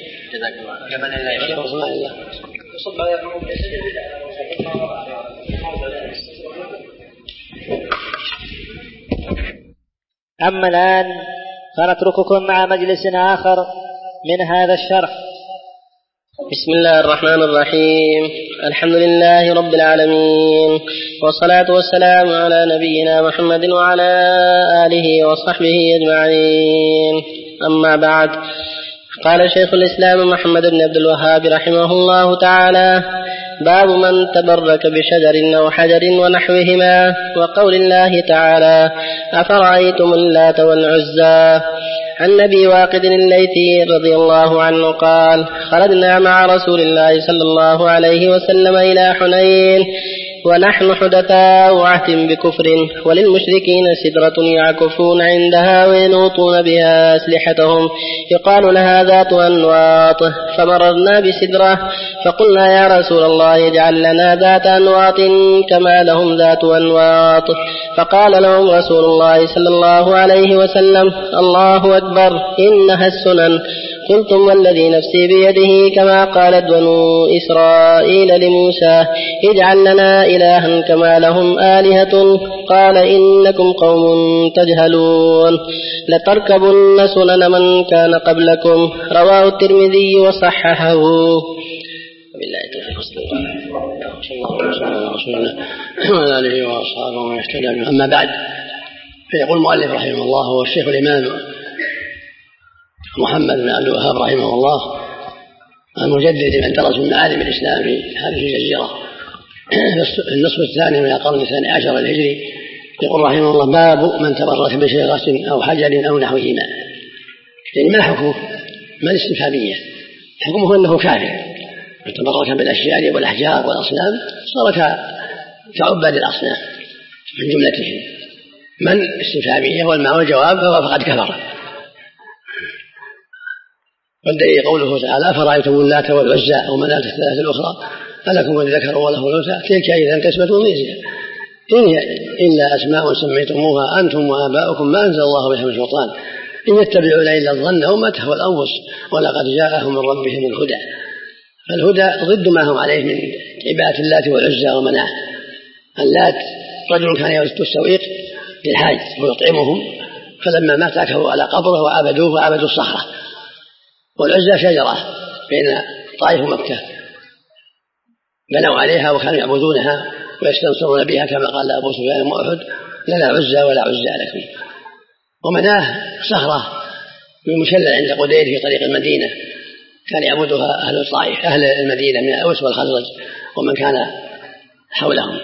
أما الآن فنترككم مع مجلس آخر من هذا الشرح. بسم الله الرحمن الرحيم. الحمد لله رب العالمين، والصلاة والسلام على نبينا محمد وعلى آله وصحبه أجمعين. أما بعد، قال شيخ الإسلام محمد بن عبد الوهاب رحمه الله تعالى: باب من تبرك بشجر أو حجر ونحوهما، وقول الله تعالى: أفرأيتم اللات والعزى. عن أبي واقد الليثي رضي الله عنه قال: خرجنا مع رسول الله صلى الله عليه وسلم إلى حنين ونحن حدثاء عهد بكفر، وللمشركين سدرة يعكفون عندها وينوطون بها أسلحتهم يقال لها ذات أنواط، فمررنا بسدرة فقلنا: يا رسول الله اجعل لنا ذات أنواط كما لهم ذات أنواط. فقال لهم رسول الله صلى الله عليه وسلم: الله أكبر، إنها السنن. قلتم: والذي نفسي بيده كما قالت بنو إسرائيل لموسى: اجعل لنا إلها كما لهم آلهة. قال: إنكم قوم تجهلون، لتركبن سنن من كان قبلكم. رواه الترمذي وصححه. بالله التوفيق صلى الله عليه وسلم وعلى آله وأصحابه ومن اهتدى بهداه. أما بعد، فيقول المؤلف رحمه الله هو الشيخ الإمام محمد بن عبد الوهاب رحمه الله، المجدد من درس من معالم الإسلام في هذه الجزيرة في النصف الثاني من القرن الثاني عشر الهجري. يقول رحمه الله: باب من تبرك بشجرة أو حجر أو نحوهما. يعني ما حكمه؟ ما الاستفهامية؟ حكمه أنه كافر، من تبرك بالأشجار والأحجار والأصنام صار كعباد الأصنام من جملتهم. من استفهامية والمعنى الجواب فهو فقد كفر. والدليل قوله تعالى: أفرأيتم اللات والعزى أو مناة الثلاثة الأخرى ألكم الذكر وله الأنثى تلك إذا قسمة ضيزى إن هي إلا أسماء سميتموها أنتم وآباؤكم ما أنزل الله بها من سلطان إن يتبعون إلا الظن وما تهوى الأنفس ولقد جاءهم من ربهم الهدى. فالهدى ضد ما هم عليه من عبادة اللات والعزى ومناة. اللات رجل كان يرد السويق للحاج ويطعمهم، فلما مات أكلوا على قبره وعبدوه وعبدوا الصخرة. والعزى شجرة بين طائف ومكة بنوا عليها وكانوا يعبدونها ويستنصرون بها كما قال أبو سفيان يوم أحد: لا عزى ولا عزى لكم. ومناه صخرة مشلل عند قدير في طريق المدينة كان يعبدها أهل الطائف أهل المدينة من الأوس والخزرج ومن كان حولهم،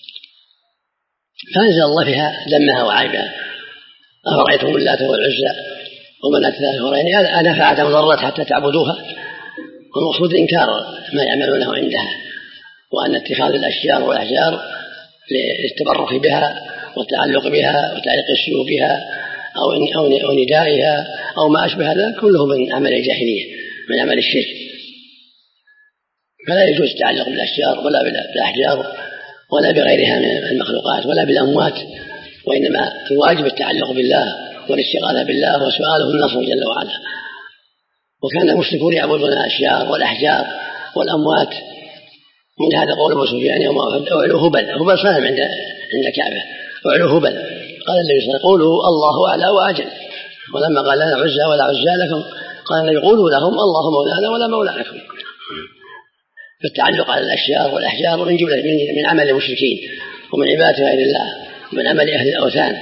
فأنزل الله فيها ذمها وعيبها: أفرأيتم اللات والعزى ومناة الثلاثة الأخرى. يعني نفعت أم ضرت حتى تعبدوها، والمقصود إنكار ما يعملونه عندها، وأن اتخاذ الأشجار والأحجار للتبرك بها والتعلق بها وتعليق السيوف بها أو ندائها أو ما أشبه ذلك كله من عمل الجاهلية، من عمل الشرك. فلا يجوز التعلق بالأشجار ولا بالأحجار ولا بغيرها من المخلوقات ولا بالأموات، وإنما الواجب التعلق بالله والاستغاثة بالله وسؤاله النصر جل وعلا. وكان المشركون يعبدون الأشجار والأحجار والأموات. من هذا قول أبو سفيان يوم أحد: أعلو هبل. هبل صنم عند عند الكعبة، أعلو هبل. قال النبي صلى الله عليه وسلم: قولوا الله أعلى وأجل. ولما قال: لا عزى ولا عزى لكم، قال النبي: قولوا لهم الله مولانا ولا مولى لكم. فالتعلق على الأشجار والأحجار من جملة من عمل المشركين ومن عبادة غير الله ومن عمل أهل الأوثان.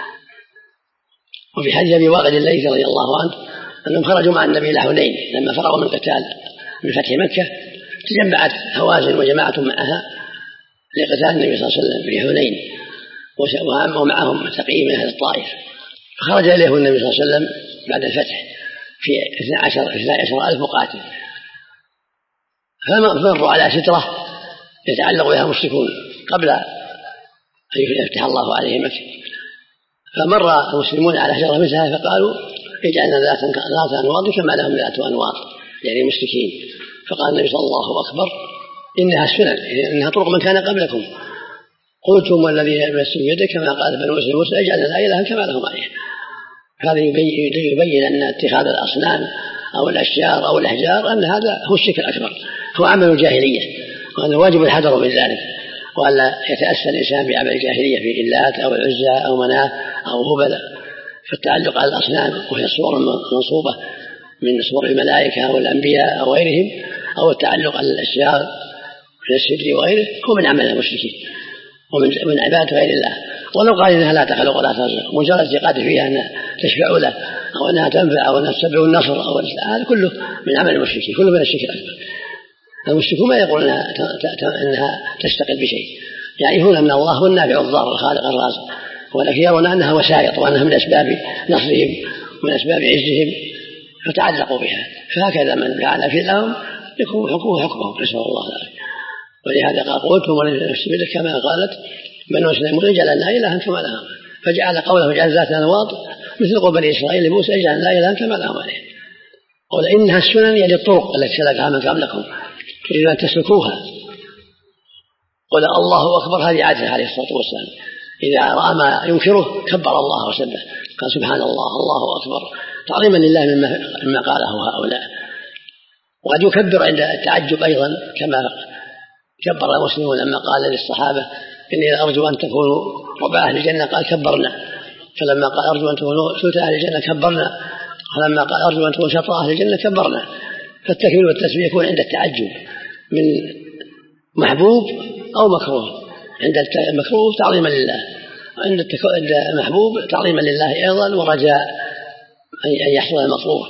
وفي حديث أبي واقد الليثي رضي الله عنه أنهم خرجوا مع النبي إلى حنين لما فرغوا من القتال من فتح مكة، تجمعت هوازن وجماعة معها لقتال النبي صلى الله عليه وسلم في حنين ومعهم ثقيل من أهل الطائف. فخرج إليه النبي صلى الله عليه وسلم بعد الفتح في اثني عشر ألف مقاتل، فمروا على سترة يتعلق بها المشركون قبل أن يفتح الله عليهم مكة. فمر المسلمون على شجرة مثلها فقالوا: اجعلنا ذات أنواط كما لهم ذات أنواط، يعني المشركين. فقال النبي صلى الله أكبر، إنها السنن، إنها طرق من كان قبلكم. قلتم والذي يمس بيده كما قال بنو إسرائيل موسى اجعل لنا إلها كما لهم عليه. هذا يبين أن اتخاذ الأصنام أو الأشجار أو الأحجار أن هذا هو الشرك الأكبر، هو عمل الجاهلية، وأن واجب الحذر من ذلك، وألا يتأسى الإنسان بعمل الجاهلية في اللات أو العزى أو مناة أو هبل. فالتعلق على الأصنام وهي الصور المنصوبة من صور الملائكة أو الأنبياء أو غيرهم، أو التعلق على الأشجار من السدر وغيره، هو من عمل المشركين ومن عبادة غير الله. ولو قال إنها لا تخلق ولا ترزق، مجرد اعتقاد فيها أنها تشفع له أو أنها تنفع أو أنها تسبب النصر أو هذا كله من عمل المشركين، كله من الشرك الأكبر. المشركون ما يقول أنها, أنها تستقل بشيء، يعرفون أن الله هو النافع الضار الخالق الرازق، ولكن يرون أنها وسائط وأنها من أسباب نصرهم ومن أسباب عزهم فتعلقوا بها. فهكذا من فعل في لهم يكون حكمه حكمهم، نسأل الله ذلك. ولهذا قال قلتم ولنفس بذلك كما قالت بنو إسرائيل اجعل لنا إلها كما لهم، فجعل قوله اجعل ذات أنواط مثل قول بني إسرائيل لموسى اجعل لنا إلها كما لهم عليه. قال إنها السنن يعني الطرق التي سلكها من قبلكم تريدون أن تسلكوها. قال الله أكبر، هذه عادة عليه الصلاة والسلام، إذا رأى ما ينكره كبر الله وسبح، قال سبحان الله الله أكبر تعظيما لله مما, مما قاله هؤلاء. وقد يكبر عند التعجب أيضا، كما كبر المسلمون لما قال للصحابة إني أرجو أن تكونوا ربع أهل الجنة قال كبرنا، فلما قال أرجو أن تكونوا ثلث أهل الجنة كبرنا، فلما قال أرجو أن تكونوا شطر أهل الجنة كبرنا. فالتكبير والتسبيح يكون عند التعجب من محبوب أو مكروه، عند المكروه تعظيما لله، وعند المحبوب تعظيما لله أيضا ورجاء أن يحصل المطلوب.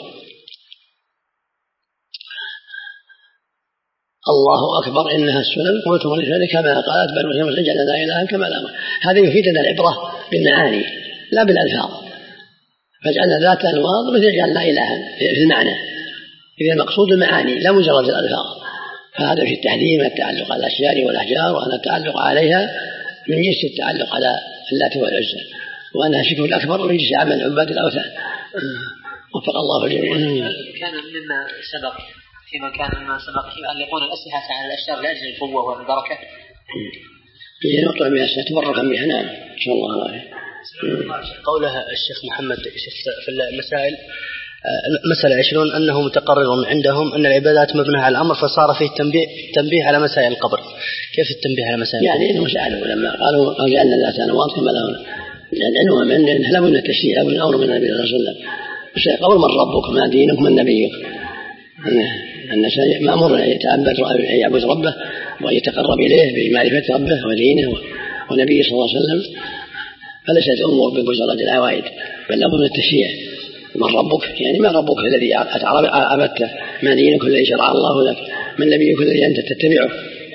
الله أكبر إنها السنن قلتم ولذلك كما قالت بنو إسرائيل اجعل لنا إلها كما لهم. هذا يفيدنا العبرة بالمعاني لا بالألفاظ، فاجعلنا ذات أنواط مثل اجعلنا إلها في المعنى، إذا المقصود المعاني لا مجرد الألفاظ. فهذا في التحذير من التعلق على الأشجار والأحجار، وأن التعلق عليها من جنس التعلق على اللات والعزى، وأنها شرك الأكبر من جنس عمل عباد الأوثان. وفق الله الجميع. كان مما سبق فيما كان مما سبق يعلقون الأسلحة على الأشجار لأجل القوة والبركة. هي نقطة من الأسلحة تبركا بها، نعم إن شاء الله. قولها الشيخ محمد في المسائل مسألة عشرون أنه متقرر عندهم أن العبادات مبنية على الأمر، فصار فيه تنبيه, تنبيه على مسائل القبر. كيف التنبيه على مسائل يعني إنهم سألوا لما قالوا أجعلنا ذات أنواط كما لهم، لأنهم أنه لا من التشريع أو من أمر من النبي صلى الله عليه وسلم. قول من ربك ما دينك من نبيك، أن مأمور أن يتعبد أن يعبد ربه وأن يتقرب إليه بمعرفة ربه ودينه ونبيه صلى الله عليه وسلم، فليست أمور بمجرد العوائد بل أمر من التشريع. من ربك يعني ما ربك الذي عبدته، ما دينك الذي شرع الله لك، من نبيك الذي أنت تتبعه.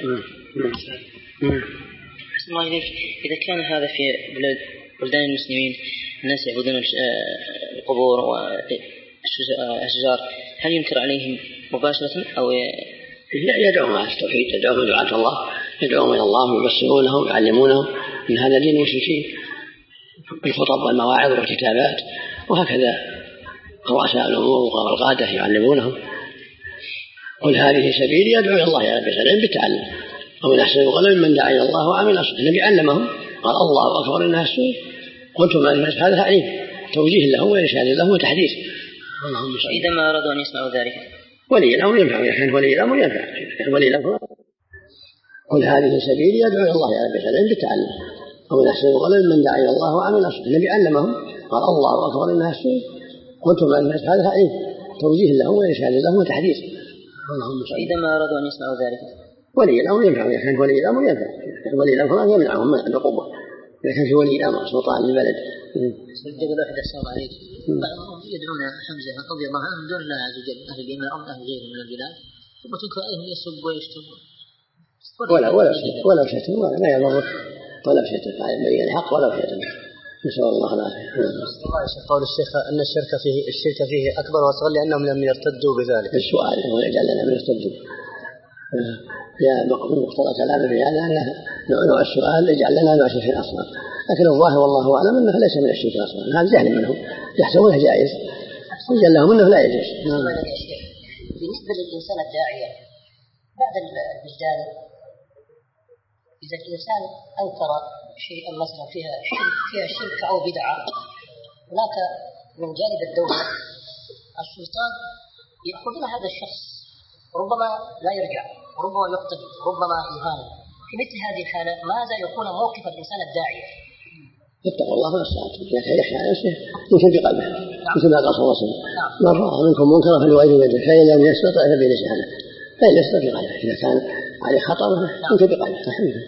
أحسن الله إليك، إذا كان هذا في بلدان المسلمين الناس يعبدون القبور والأشجار، هل ينكر عليهم مباشرة أو يدعوهم على التوحيد، يدعوهم دعاة الله، يدعوهم إلى الله ويبصرونهم ويعلمونهم أن هذا دين المشركين بالخطب والمواعظ والكتابات، وهكذا رؤساء الأمور والقادة يعلمونهم. قل هذه سبيلي يدعو إلى الله على بسلام بالتعلم، ومن أحسن القول من دعا إلى الله وعمل صالحا. النبي علمهم قال الله أكبر إنها السنة، قلت ما لم هذا تعليم توجيه له وإرشاد له وتحديث. إذا ما أرادوا أن يسمعوا ذلك ولي الأمر ينفع، كان ولي الأمر ينفع ولي الأمر. قل هذه سبيلي يدعو إلى الله على بسلام بالتعلم، ومن أحسن القول من دعا إلى الله وعمل صالحا. النبي علمهم قال الله أكبر إنها السنة، قلت ما لم هذا تعليم توجيه له وإرشاد له وتحديث. إذا ما أرادوا أن يسمعوا ذلك ولي الأمر ينفع، كان ولي الأمر ينفع ولي الأمر يمنعهم من العقوبة، لكن في ولي الأمر سلطان البلد. سجد واحد السلام عليك، بعضهم يدعون حمزة رضي الله عنه من دون الله عز وجل، أهل الإيمان أو أهل غيره من البلاد، ثم تنكر أيهم يسب ويشتم ولا ولا شتم ولا شتم ولا ما يضرك ولا شتم، بين الحق ولا شتم. نسأل الله العافية. قول الشيخ أن الشرك فيه الشرك فيه أكبر وأصغر لأنهم لم يرتدوا بذلك. السؤال هو يجعل لنا من يرتدوا. يا مقتضى كلامه في هذا أنه نوع السؤال يجعل لنا نوع شرك أصغر، لكن الظاهر والله أعلم أنه ليس من الشرك الأصغر، هذا جهل منهم يحسبونه جائز ويجعل لهم أنه لا يجوز. بالنسبة للإنسان الداعية بعد الوجدان إذا الإنسان أنكر شيئا مثلا فيها شرك فيها شرك أو بدعة، هناك من جانب الدولة السلطان يأخذون هذا الشخص، ربما لا يرجع، ربما يقتل، ربما يهان. في مثل هذه الحالة ماذا يكون موقف الإنسان الداعية؟ يتقوا الله والصلاة، إذا يخشى نفسه يمشي بقلبه مثل ما قال صلى الله عليه وسلم: من رأى منكم منكرا فليغيره بيده، فإن لم يستطع فبلسانه، فإن لم يستطع بقلبه. إذا كان عليه خطر يمشي بقلبه.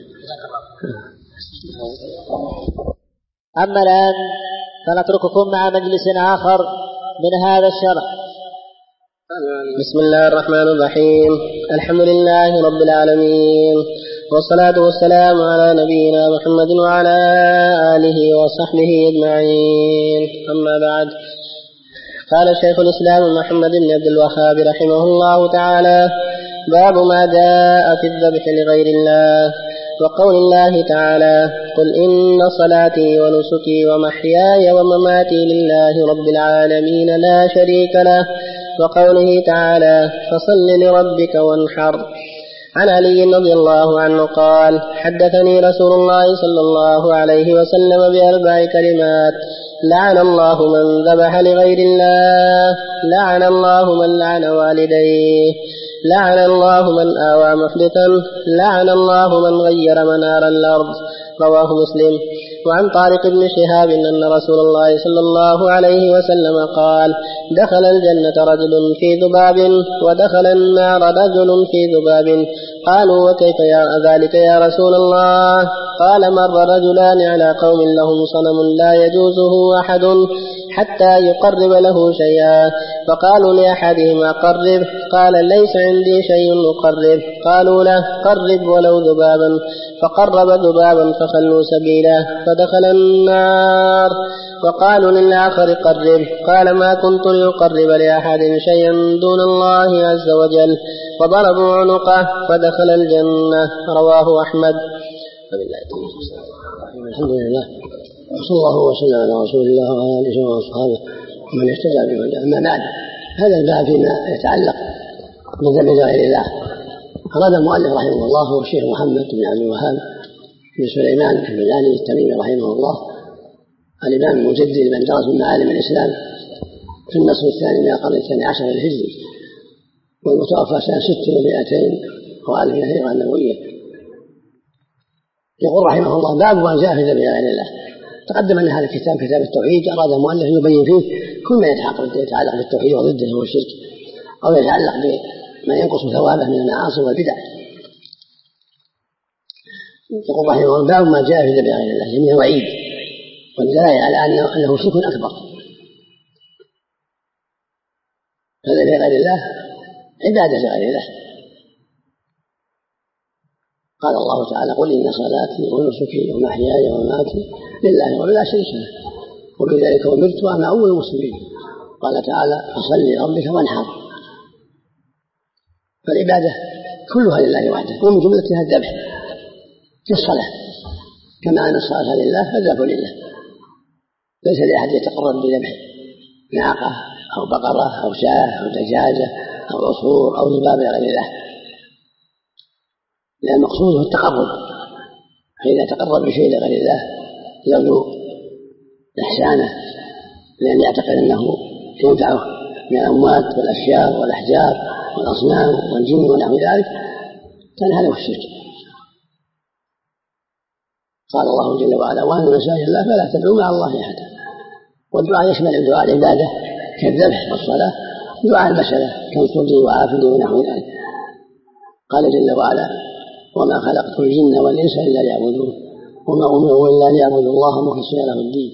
أما الآن فنترككم مع مجلس آخر من هذا الشرح. بسم الله الرحمن الرحيم. الحمد لله رب العالمين، والصلاة والسلام على نبينا محمد وعلى آله وصحبه أجمعين. أما بعد، قال شيخ الإسلام محمد بن عبد الوهاب رحمه الله تعالى: باب ما جاء في الذبح لغير الله، وقول الله تعالى: قل إن صلاتي ونسكي ومحياي ومماتي لله رب العالمين لا شريك له، وقوله تعالى: فصل لربك وانحر. عن علي رضي الله عنه قال: حدثني رسول الله صلى الله عليه وسلم بأربع كلمات: لعن الله من ذبح لغير الله، لعن الله من لعن والديه، لعن الله من آوى محدثا، لعن الله من غير منار الأرض. رواه مسلم. وعن طارق بن شهاب أن رسول الله صلى الله عليه وسلم قال: دخل الجنة رجل في ذباب، ودخل النار رجل في ذباب. قالوا: وكيف يا ذلك يا رسول الله؟ قال: مر رجلان على قوم لهم صنم لا يجوزه أحد حتى يقرب له شيئا، فقالوا لأحدهما: قرب. قال: ليس عندي شيء أقرب. قالوا له: قرب ولو ذبابا. فقرب ذبابا فخلوا سبيله فدخل النار. وقالوا للآخر: قرب. قال: ما كنت لأقرب لأحد شيئا دون الله عز وجل. وضربوا عنقه فدخل الجنة. رواه أحمد. الحمد لله، وصلى الله وسلم على رسول الله وعلى آله وأصحابه ومن اهتدى بهداه. أما بعد، هذا الباب فيما يتعلق بالذبح لغير الله. أراد المؤلف رحمه الله هو الشيخ محمد بن عبد الوهاب بن سليمان الهلالي التميمي رحمه الله، الإمام المجدد من درس من معالم الإسلام في النصف الثاني من القرن الثاني عشر الهجري، والمتوفى سنة ست ومائتين وألف هجرة النبوية. يقول رحمه الله: باب ما جاء في الذبح لغير الله. تقدم أن هذا الكتاب كتاب التوحيد، أراد المؤلف يبين فيه كل ما يتعلق بالتوحيد وضده هو الشرك، أو يتعلق بما ينقص ثوابه من المعاصي والبدع. يقول رحمه الله: باب ما جاء في الذبح لغير الله، جميع وعيد والدلالة على أنه شرك أكبر. فالذبح لغير الله عبادة لغير الله. قال الله تعالى: قل إن صلاتي ونسكي ومحياي ومماتي لله رب لا شريك له وبذلك أمرت وأنا أول المسلمين. قال تعالى: فصل لربك وانحر. فالعبادة كلها لله وحده، ومن جملتها الذبح في الصلاة، كما أن الصلاة لله فالذبح لله. ليس لأحد يتقرب بذبح ناقة أو بقرة أو شاة أو دجاجة أو عصفور أو ذباب لغير الله، لأن المقصود هو التقرب. فإذا تقرب بشيء لغير الله يرجو إحسانه، لأن يعتقد أنه ينفعه من الأموات والأشجار والأحجار والأصنام والجن ونحو ذلك، كان هذا هو الشرك. قال الله جل وعلا: وأن مساجد الله فلا تدعوا مع الله أحدا. والدعاء يشمل الدعاء العبادة كالذبح والصلاة، دعاء المسألة كالصلي وعافني ونحو ذلك. قال جل وعلا: وما خلقت الجن والإنس إلا ليعبدون وما أمروا إلا ليعبدوا الله مخلصين له الدين.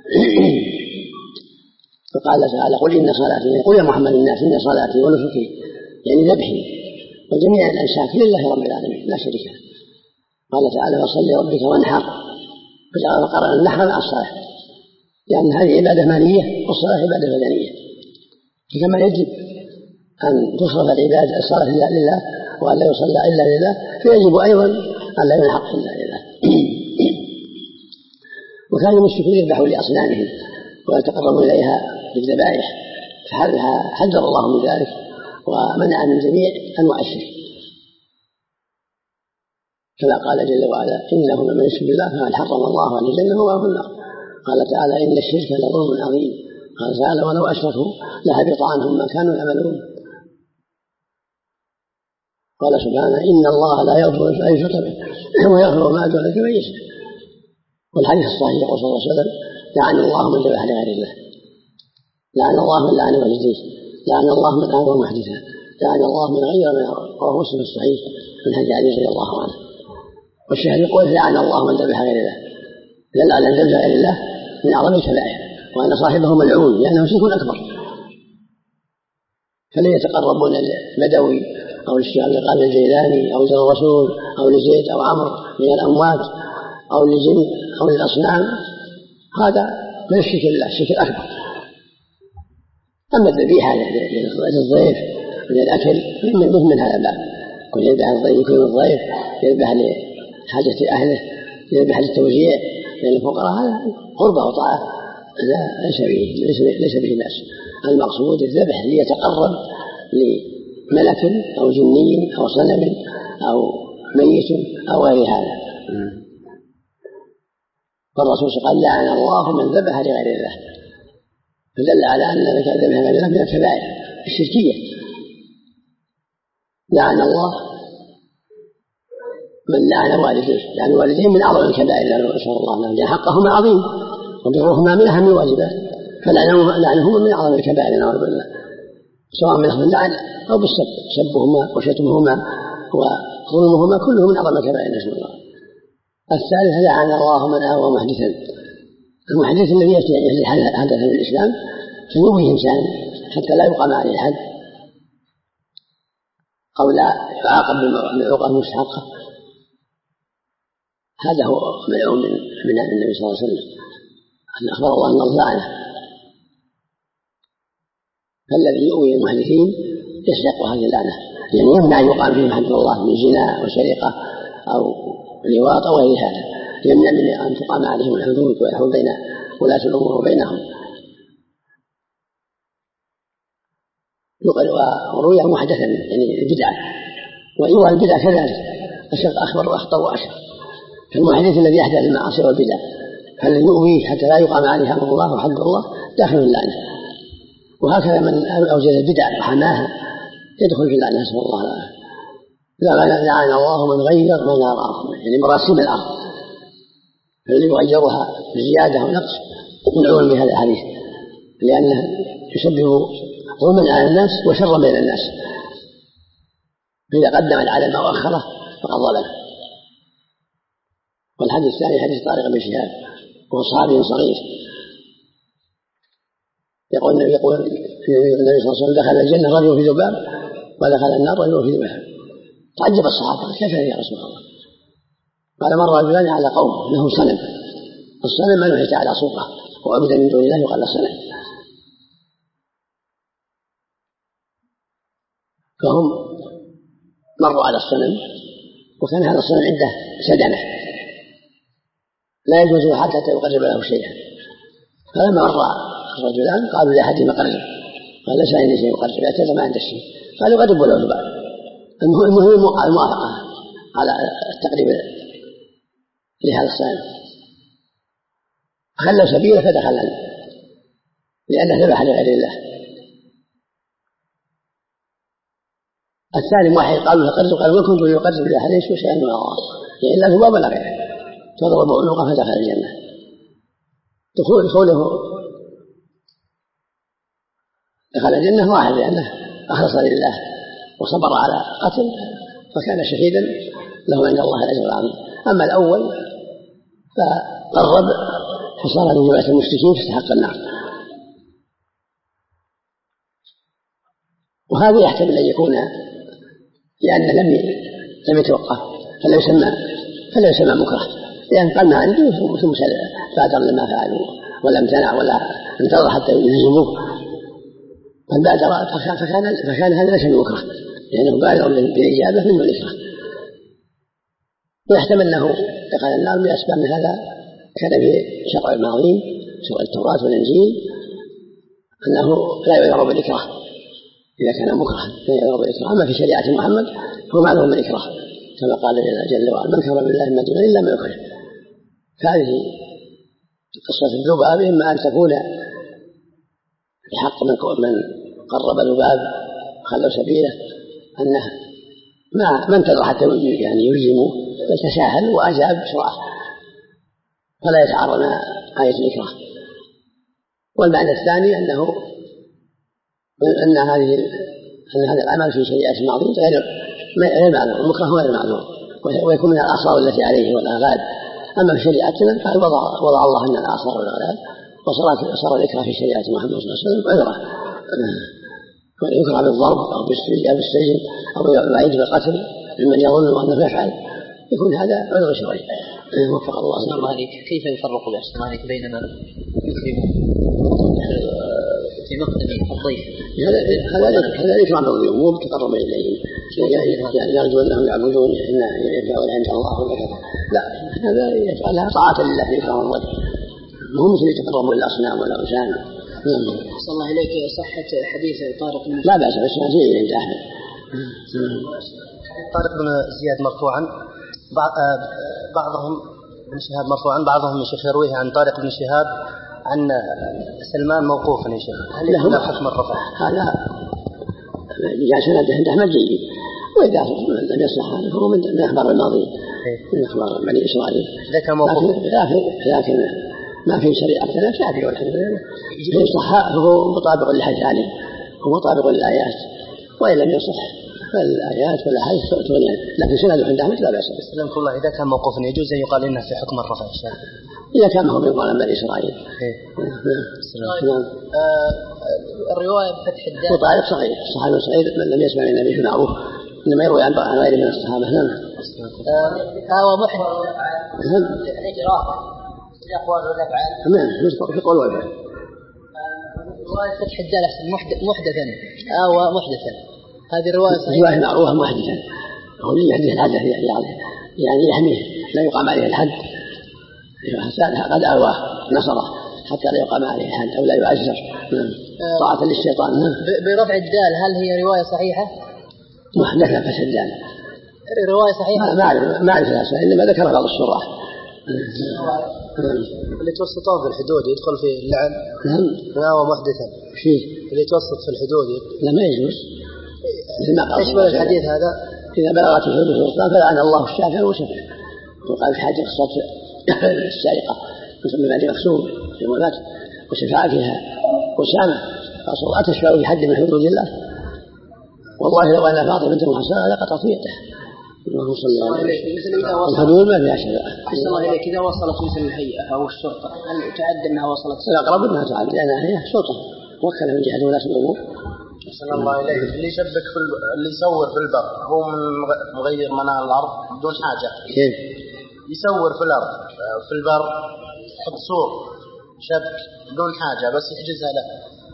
فقال تعالى: قل إن صلاتي، قل يا محمد الناس إن صلاتي ونسكي، يعني ذبحي وجميع الأنساك لله رب العالمين لا شريك له. قال تعالى: فصل لربك وانحر، فقرن النحر مع الصلاة، لأن هذه عبادة مالية والصلاة عبادة بدنية. فكما يجب أن تصرف العبادة الصلاة لله وأن لا يصلى إلا لله، فيجب أيضا أن لا ينحق إلا لله. وكان المشركون يذبحوا لأصنامهم ويتقربوا إليها بالذبائح، فحذر الله من ذلك ومنع من جميع أنواع الشرك. كما قال جل وعلا إنه من يشرك بالله فقد حرم الله عليه الجنة ومأواه النار. قال تعالى إن الشرك لظلم عظيم. قال تعالى ولو أشركوا لحبط عنهم ما كانوا يعملون. قال سبحانه إن الله لا يغفر أن يشرك به ويغفر ما دون ذلك لمن يشاء. والحديث الصحيح يقول صلى الله عليه وسلم لعن الله من ذبح لغير الله، لعن الله من لعن والديه، لعن الله من آوى محدثا، لعن الله من غير من رواه مسلم الصحيح من حديث علي رضي الله عنه. والشاهد يقول لعن الله من ذبح غير الله، دل على أن ذبح غير الله من أعظم الكبائر وأن صاحبه ملعون لأنه شرك أكبر. فلا يتقربون للبدوي أو للشيخ عبد القادر الجيلاني أو للرسول أو لزيد أو عمرو من الأموات أو للجن أو للأصنام، هذا من الشرك بالله الشرك الأكبر. أما الذبيحة للضيف وللأكل مثل من هذا الباب، كل يذبح الضيف يكون الضيف يذبح لحاجة أهله يذبح للتوزيع للفقراء، هذا قربة وطاعة لا ليس به ليس به بأس. المقصود الذبح ليتقرب لملك أو جني أو صنم أو ميت أو غير هذا. فالرسول قال لعن الله من ذبح لغير الله، فدل على أن ذبح لغير الله من الكبائر الشركية. لعن الله من لعن والديه، لعن والديه من أعظم الكبائر نسأل الله لهم، لأن حقهما عظيم وبرهما من أهم الواجبات، فلعنهما من أعظم الكبائر نعوذ بالله، سواء من لفظ اللعن أو بالسب، سبهما وشتمهما وظلمهما كله من أعظم الكبائر نسأل الله. الثالث لعن الله من آوى محدثا، المحدث الذي يحدث حدثا في الإسلام فيؤويه إنسان حتى لا يقام عليه الحد أو لا يعاقب بالعقوبة المستحقة، هذا هو ملعون من النبي صلى الله عليه وسلم، أن أخبر الله أن الله لعنه. فالذي يؤوي المحدثين يستحق هذه اللعنة، يعني يمنع أن يقام فيهم حد الله من زنا وسرقة أو لواط أو غير هذا، يمنع من أن تقام عليهم الحدود ويحول بين ولاة الأمور وبينهم. وروي محدثا يعني البدعة، وإيواء البدعة كذلك أشر أخبر وأخطأ وأشر. فالمحدث الذي يحدث المعاصي والبدع فالذي يؤويه حتى لا يقام عليه أمر الله وحد الله داخل اللعنة. وهكذا من أوجد البدع وحماها يدخل في اللعنة نسأل الله العافية. لعن الله من غير منار الأرض، يعني مراسم الأرض، فالذي يغيرها بزيادة ونقص ملعون بهذا الحديث، لأنه يسبب ظلما على الناس وشرا بين الناس، فإذا قدم العدل ما وأخره فقد ظلم. والحديث الثاني حديث طارق بن شهاب وهو صحابي صغير، يقول النبي يقول النبي صلى الله عليه وسلم دخل الجنة رجل في ذباب ودخل النار رجل في ذباب. تعجب الصحابة كيف يا رسول الله؟ قال مر رجلان على قوم له صنم، الصنم ما نحت على صورة وعبد من دون الله وقال صنم، فهم مروا على الصنم وكان هذا الصنم عنده سدنة لا يجوز حتى يقرب له شيئا. فلما مر الرجلان قالوا لأحدهما قرب، قال ليس عندي شيء يقرب، اعتذر ما عنده شيء، قالوا قربوا له بعض. المهم الموافقة على التقريب لهذا الصنم، خلوا سبيله فدخل لأنه ذبح لغير الله. الثاني واحد قالوا له قرب، قال وكنت يقرب إلى أحد يشوى شيئا من الله يعني إلا ذباب ولا غيره، فضرب عنقه فدخل الجنة. دخول قوله دخل الجنة واحد لأنه أخلص لله وصبر على قتل فكان شهيدا له عند الله الأجر العظيم. أما الأول فقرب فصار من جماعة المشركين فاستحق النار. وهذا يحتمل أن يكون لأنه لم لم يتوقف فلا يسمى فلا يسمى مكره، لأن قال ما عنده ثم بادر لما فعلوا ولا امتنع ولا انتظر حتى يلزموه، فبادر فكان فكان هذا ليس مكره لأنه بادر بالإجابة منه الإكراه. ويحتمل أنه دخل النار بأسباب من هذا كان في شرع الماضين سواء التوراة والإنجيل أنه لا يعذر بالإكراه إذا كان مكرها لا يعذر بالإكراه. أما في شريعة محمد هو معلوم بالإكراه، كما قال جل وعلا من كفر بالله ما دون إلا ما يكره. فهذه قصة الذباب إما أن تكون بحق من قرب الذباب خلوا سبيله أنه ما انتظر حتى يعني يلزمه بل تساهل وأجاب بسرعة فلا يتعرض مع آية الإكراه. والمعنى الثاني أنه أن هذه أن هذا العمل في شريعة الماضي غير معذور، المكره غير معذور ويكون من الآثار التي عليه والأغلال. أما في شريعتنا فقد وضع, وضع الله أن الآثار والأغلال وصار الإكراه في شريعة محمد صلى الله عليه وسلم عذرا، يكره بالضرب أو بالسجن أو يعيد بالقتل ممن يظن أنه يفعل، يكون هذا عذر شرعي. وفق الله. أحسن الله عليك. كيف يفرق بأحسن الله عليك بين من يكرم في مقدم الضيف؟ هذا الإكرام بالضيوف مو بالتقرب إليهم يرجو أنهم يعبدون إن يفعل عند الله ولا كذا، لا هذا يفعلها طاعة لله في إكرام الضيف، مو مثل يتقرب إلى الأصنام ولا الأوثان. أحسن الله إليك. صحة حديث طارق بن لا بأس بس ما جيد عند أحمد. طارق بن زياد مرفوعا بعضهم بن شهاب مرفوعا بعضهم يشيخ يرويه عن طارق بن شهاب عن سلمان موقوفا يا شيخ، هل له حكم الرفع؟ هذا يعني سند عند أحمد جيد، وإذا لم يصح هذا فهو من أخبار الماضي من أخبار بني إسرائيل. إذا كان موقوف لكن ما في شريعتنا شافي والحمد لله، إذا صح فهو مطابق للحديث عليه ومطابق للآيات، وإن لم يصح فالآيات والأحاديث تغني عنه، لكن سند عند أحمد لا بأس. سلمك الله. إذا كان موقوفا يجوز أن يقال إنه في حكم الرفع الشافعي إذا كان هو من قال بني إسرائيل. نعم. الرواية بفتح الدال وطارق صغير، الصحابي صغير من لم يسمع من النبي معروف إنما يروي عن غيره من الصحابة. نعم. هو محدث الإجراء الأقوال والأفعال. نعم في قول والفعل. رواية فتح الدال محدثا أو محدثا، هذه الرواية صحيحة. رواية معروفة محدثا، هو اللي يحدث الحدث يعني يحميه لا يقام عليه الحد، قد أواه نصره حتى لا يقام عليه الحد أو لا يعزر طاعة للشيطان. برفع الدال هل هي رواية صحيحة؟ محدثة فتح الدال رواية صحيحة؟ ما أعرف ما أعرف الأسئلة إنما ذكر بعض الشراح. اللي توسطون في الحدود يدخل في اللعن. لا هو محدثا شيء اللي توسط في الحدود لا ما يجوز. يشمل الحديث هذا إذا بلغت الحدود الوسطى فلعن الله الشافع والشافع. وقال في حديث قصة السارقة مسمى بعد مقسوم يوم مات وشفاعة فيها وسامة فأصل أتشفع في حد من حدود الله والله لو أن فاطمة بنت محصنة لقطعت يده. اللهم صل على النبي. الحدود ما فيها شفاعة. أحسن الله إليك. إذا وصلت مثل الهيئة أو الشرطة هل تعد أنها وصلت؟ الأقرب أنها تعد لأنها هي شرطة موكلة من جهة ولاة الأمور. أحسن الله إليك. اللي يشبك في الب... اللي يصور في البر هو من مغير منار الأرض بدون حاجة. كيف؟ يصور في الأرض في البر يحط صور شبك بدون حاجة بس يحجزها له.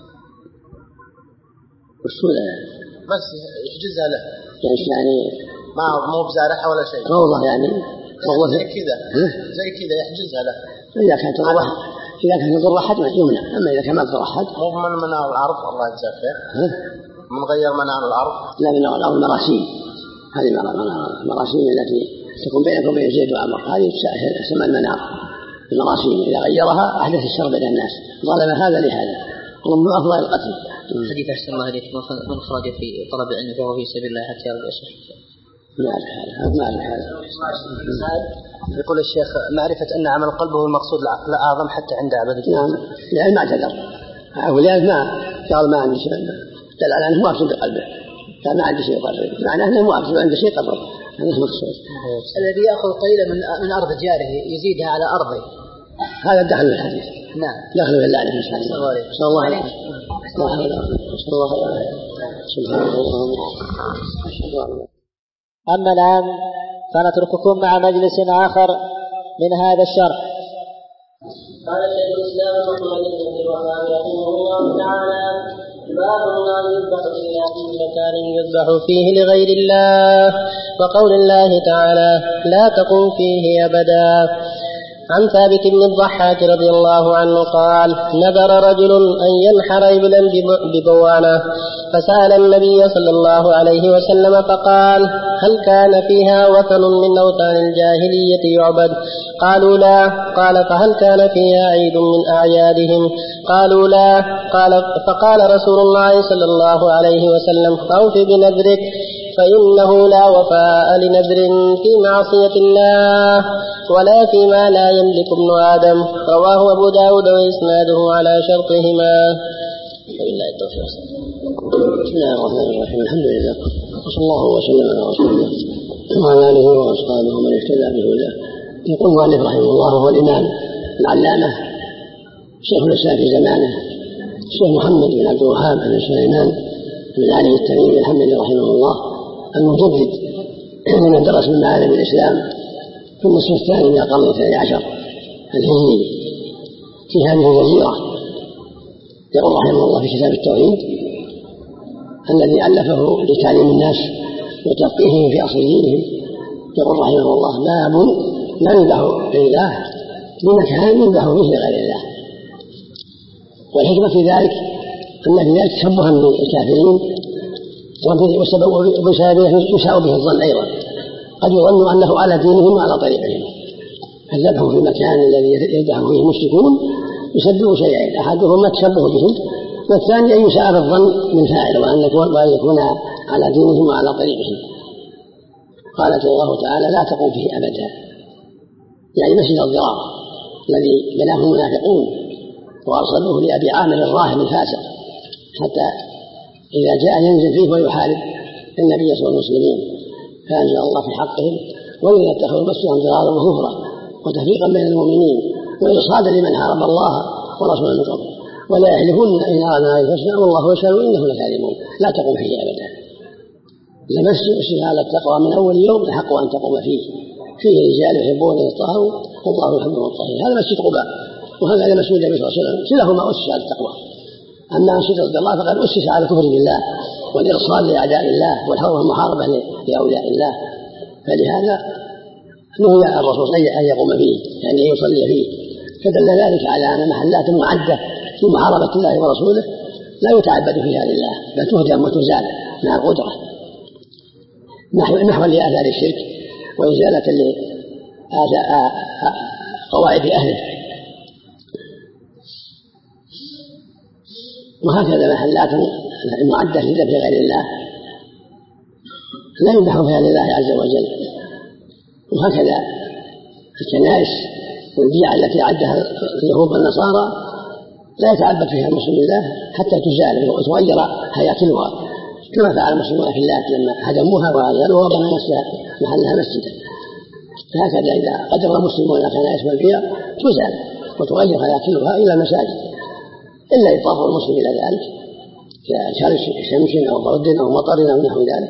والسودة بس يحجزها له. يعني ما مو بزارعها ولا شيء. روضة يعني روضة زي كذا زي كذا يحجزها له. إذا كانت تضر إذا كانت تضر أحد يمنع، أما إذا كان ما تضر أحد. مو من منار الأرض الله يجزاه خير. من غير منار الأرض. لا من منار الأرض مراسيم، هذه مراسيم التي تكون بينك وبين زيد وعمر هذه تسمى المنار المراسيم. إذا غيرها أحدث الشر بين الناس ظلم هذا لهذا ومن أفضل القتل. حديث أحسن الله عليك من خرج في طلب العلم فهو في سبيل الله حتى يرجع الشيخ. ما أعرف هذا ما أعرف هذا. يقول الشيخ معرفة أن عمل القلب هو المقصود الأعظم حتى عند عبادة. نعم لأن ما اعتذر ولأن ما قال ما عندي شيء دل على أنه مقصود بقلبه فما عندي شيء يقرب معناه أنه مقصود عنده شيء يقرب هذا مقصود. الذي يأخذ قليلا من من أرض جاره يزيدها على أرضه هذا دخل في الحديث. نعم دخل في اللعنة صلى الله عليه صلى الله عليه صلى الله عليه سبحان الله. أما الآن فنترككم مع مجلس آخر من هذا الشرح. قال شيخ الإسلام محمد بن عبد الوهاب رحمه الله تعالى: باب لا يذبح إلا في مكان يذبح فيه لغير الله، وقول الله تعالى: لا تقم فيه أبدا. عن ثابت بن الضحاك رضي الله عنه قال: نذر رجل أن ينحر إبلا ببوانة، فسأل النبي صلى الله عليه وسلم فقال: هل كان فيها وثن من أوثان الجاهلية يعبد؟ قالوا لا. قال: فهل كان فيها عيد من أعيادهم؟ قالوا لا. قال: فقال رسول الله صلى الله عليه وسلم: أوف بنذرك، فإنه لا وفاء لنذر في معصية الله ولا فيما لا يملك ابن آدم. رواه أبو داود وإسناده على شرطهما. بالله التوفيق. بسم الله الرحمن الرحيم. الحمد لله وصلى الله وسلم على رسول الله وعلى آله وأصحابه ومن اهتدى بهداه. يقول المؤلف رحمه الله وهو الإمام العلامة شيخ الإسلام في زمانه الشيخ محمد بن عبد الوهاب بن سليمان بن علي التميمي الحمدلله رحمه الله، المجدد من درس من معالم الإسلام في النصف الثاني من القرن الثاني عشر الهجري في هذه الجزيرة. يقول رحمه الله في كتاب التوحيد الذي ألفه لتعليم الناس وتفقيههم في أصل دينهم، يقول رحمه الله: باب لا يذبح لله بمكان يذبح فيه لغير الله. والحكمة في ذلك أن في ذلك تشبها بالكافرين، وبسببه يشاء به الظن أيضا، قد يظن أنه على دينهم وعلى طريقهم. فالذبح في المكان الذي يذبح فيه المشركون يسبب شيئين: أحدهما التشبه بهم، والثاني أن يشاء بالظن من فاعل وأن يكون على دينهم وعلى طريقهم. قالت الله تعالى: لا تقوم فيه أبدا، يعني مسجد الضرار الذي بناه المنافقون وأرسلوه لأبي عامر الراهب الفاسق حتى إذا جاء ينزل فيه ويحارب النبي صلى الله عليه وسلم، فأنزل الله في حقهم: والذين اتخذوا مسجدا ضرارا وكفرا وتفريقا بين المؤمنين وإرصادا لمن حارب الله ورسوله من قبل ولا يحلفون إن أردنا الحسنى والله يشهد إنهم لكاذبون. لا تقوم فيه أبدا. لمسجد أسس على التقوى من أول يوم الحق أن تقوم فيه، فيه رجال يحبون أن يطهروا والله يحب المطهرين. هذا مسجد قباء وهذا مسجد النبي صلى الله عليه وسلم، كلاهما أسس على التقوى. أما مسجد الله فقد أسس على الكفر بالله والإرصاد لأعداء الله والحرب والمحاربة لأولياء الله، فلهذا نهي الرسول أن يقوم فيه، يعني أن يصلي فيه. فدل ذلك على أن محلات معدة في محاربة الله ورسوله لا يتعبد فيها لله، بل تهدم وتزال مع القدرة نحو لآثار الشرك وإزالة قواعد أهله. وهكذا محلات معدة لذبح غير الله لا يذبح فيها لله عز وجل. وهكذا الكنائس والبيع التي عدها اليهود والنصارى لا يتعبد فيها المسلم الله حتى تزال وتغير هياكلها، كما فعل المسلمون في اللات لما هدموها وأزالوها وبنوا محلها مسجدا. فهكذا إذا قدر المسلمون الكنائس والبيع تزال وتغير هياكلها إلى المساجد، إلا يضاف المسلم إلى ذلك كشرس شمس أو برد أو مطر أو نحو ذلك.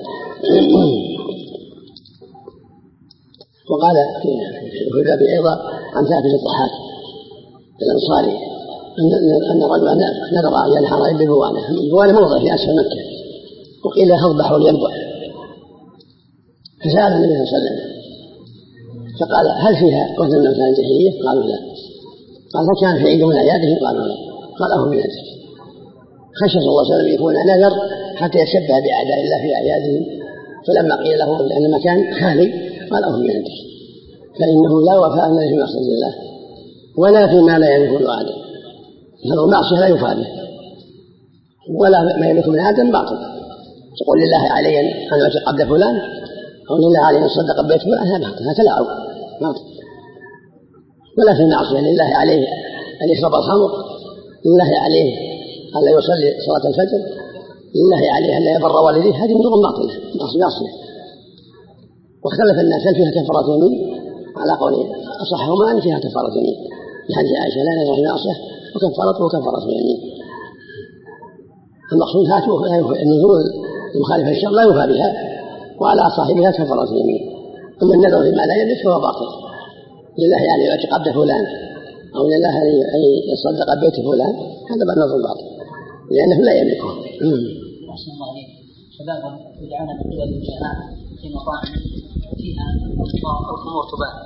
وقال في الباب أيضا عن ثابت الضحاك الأنصاري أن رجلا نذر أن ينحر ببوانة. البوانة موضع في أسفل مكة، وقيل هضبح ولينبح، فسأل النبي صلى الله عليه وسلم فقال: هل فيها وثن من أوثان الجاهلية؟ قالوا لا. قال: فكان في عيد من أعيادهم؟ قالوا لا. قال: أهو من ذلك. خشي صلى الله عليه وسلم يكون نذر حتى يتشبه بأعداء الله في أعيادهم، فلما قيل له أن المكان خالي قال: أهو من ذلك، فإنه لا وفاء لله في معصية الله ولا فيما لا يملك ابن آدم. هذا معصية لا يفعل به، ولا ما يملك من آدم باطل. تقول لله علي أن أمسك قبل فلان أو لله علي أن أصدق بيت فلان، هذا باطل، هذا تلاعب باطل. ولا في معصية لله عليه أن يشرب الخمر، لله عليه أن لا يصلي صلاة الفجر، لله عليه أن لا يبر والديه، هذه أمور باطلة معصية. واختلف الناس هل فيها كفارة يمين؟ على قول أصحهما أن فيها كفارة يمين، لحديث عائشة: لا نذر في معصية وكفارته كفارة يمين. المقصود هاته النذور المخالفة للشرع لا يوفى بها، وعلى صاحبها كفارة يمين. أما النذر فيما لا يملك فهو باطل. لله يعني يعطي قبل فلان أو لله أن يصدق بيت فلان، هذا بقى نذر باطل لأنه لا يملكه. أحسن الله عليك. شبابا يدعون من قبل الجماعة في مطاعم فيها أو خمور تباع،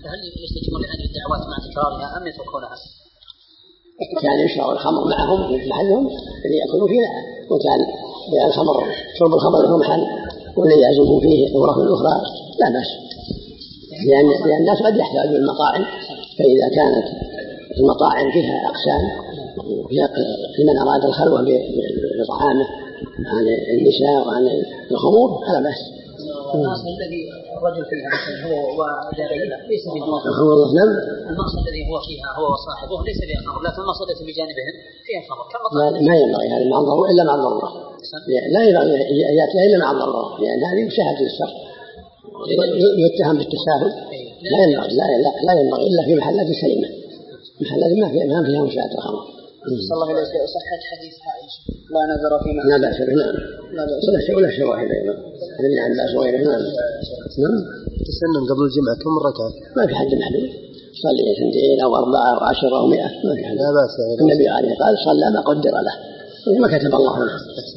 هل يستجيبون لهذه الدعوات مع تكرارها أم يتركونها؟ كان يشرب الخمر معهم في محلهم اللي يأكلوا فيه، وكان الخمر شرب الخمر له محل والذي يعزموا فيه أمره الأخرى لا بأس، لأن لأن الناس قد يحتاجون المطاعم، فإذا كانت المطاعم فيها أقسام لمن أراد الخلوة بطعامه عن النساء وعن الخمور فلا بأس. المقصد الذي الرجل فيها هو وجارية ليس فيه خمر. نعم. المقصد الذي هو فيها هو وصاحبه ليس فيها خمر، لكن المقصد الذي بجانبهم فيها خمر. ما ينبغي هذا مع الضرورة إلا مع الضرورة، لا ينبغي يأتيها إلا مع الضرورة، لأن هذه مشاهدة للشر يتهم بالتساهل. لا ينبغي لا لا لا ينبغي إلا في محلات سليمة، محلات ما فيها ما فيها مشاهدة الخمر. صلى الله عليه وسلم صحة حديث عائشة لا نذر فيما لا بأس به. نعم. ولا شيء ولا شواهد أيضا ابن عباس وغيره. نعم. نعم. تسنن قبل الجمعة كم ركعة؟ ما في حد محدود، صلي اثنتين أو أربعة أو عشرة أو مئة ما في حد. لا بأس. النبي عليه قال صلى ما قدر له ما كتب الله له.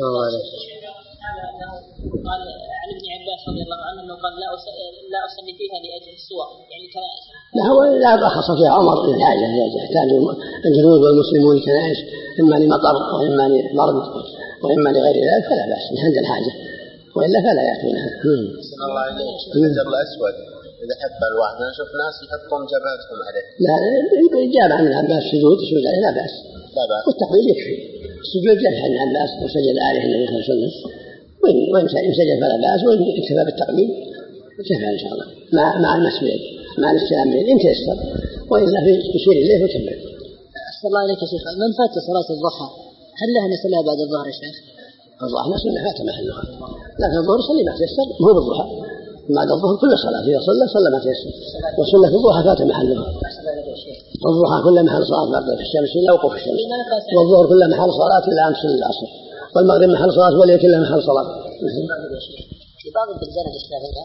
قال عن ابن عباس رضي الله عنه انه قال لا لا اصلي فيها لاجل السور يعني كنائس. لا هو لا رخص فيها عمر للحاجه، يحتاج الجنود والمسلمون كنائس اما لمطر واما لمرض واما لغير ذلك فلا باس عند الحاجه، والا فلا ياتونها. صلى الله عليه وسلم الحجر الاسود اذا حب الواحد انا اشوف ناس يحطون جبهتهم عليه. لا جاب عن العباس سجود سجود عليه لا باس. لا باس. والتقبيل يكفي. السجود جاء عن العباس وسجد عليه النبي صلى الله عليه وسلم، وإن سجد فلا بأس، وإن اكتفى بالتقبيل كفى إن شاء الله مع مع المسجد مع الاستلام إن تيسر، وإلا في تشير إليه وكمل. أحسن الله عليك يا شيخ، من فات صلاة الضحى هل لها نسلها بعد الظهر يا شيخ؟ الظهر نسلها فات محلها، لكن الظهر صلي ما تيسر مو بالضحى، بعد الظهر كل صلاة إذا صلى صلى ما تيسر، وصلى الضحى فات محلها. الضحى كل محل صلاة بعد الشمس إلا وقوف الشمس، والظهر كل محل صلاة إلا أمس العصر، والمغرب محل صلاة والليل كلها محل صلاة. في بعض البلدان الإسلامية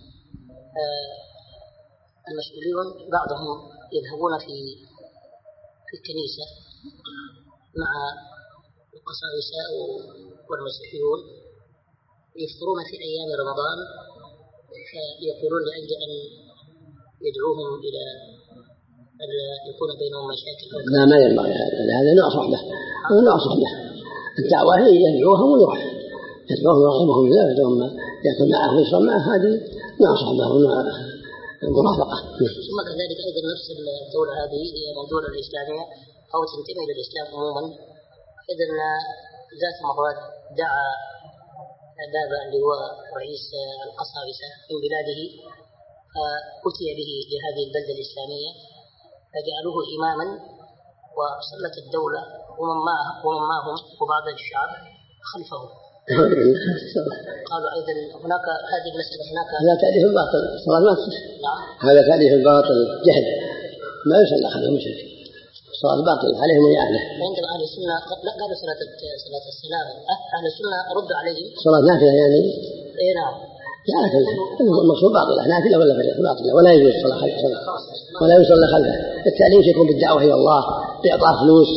المسؤولون بعضهم يذهبون في في الكنيسة مع القساوسة والمسيحيون يفطرون في أيام رمضان، فيقولون لأجل أن يدعوهم إلى أن يكون بينهم مشاكل. لا ما ينبغي هذا، هذا نوع صحبة، هذا نوع صحبة. الدعوة هي يدعوهم ويروح، يدعوهم ويرغبهم لا يدعوهم يأكل معه ويشرب معه، هذه نوع صحبة ونوع مرافقة. ثم كذلك أيضا نفس الدولة هذه هي الدولة الإسلامية أو تنتمي إلى الإسلام عموما، إذن ذات مرات دعا بابا اللي هو رئيس القساوسة من بلاده، فأتي به لهذه البلدة الإسلامية فجعلوه إماما، وصلت الدولة ومن معه ومن معهم وبعض الشعب خلفه. قالوا أيضا هناك هذه المسألة هناك هذا تأليف الباطل صلاة ما تصح. نعم. هذا تأليف الباطل جهل ما يصلى خلفه مشرك، صلاة باطل عليهم ويعلم. عندما أهل السنة لا قالوا صلاة صلاة السلام أهل السنة رد عليهم صلاة نافلة يعني. إيه نعم. لا كلها المقصود باطلة نافلة ولا فريضة باطلة، ولا يجوز صلاة خلفه ولا يصلى خلفه. التأليف يكون بالدعوة إلى الله، بإعطاء فلوس،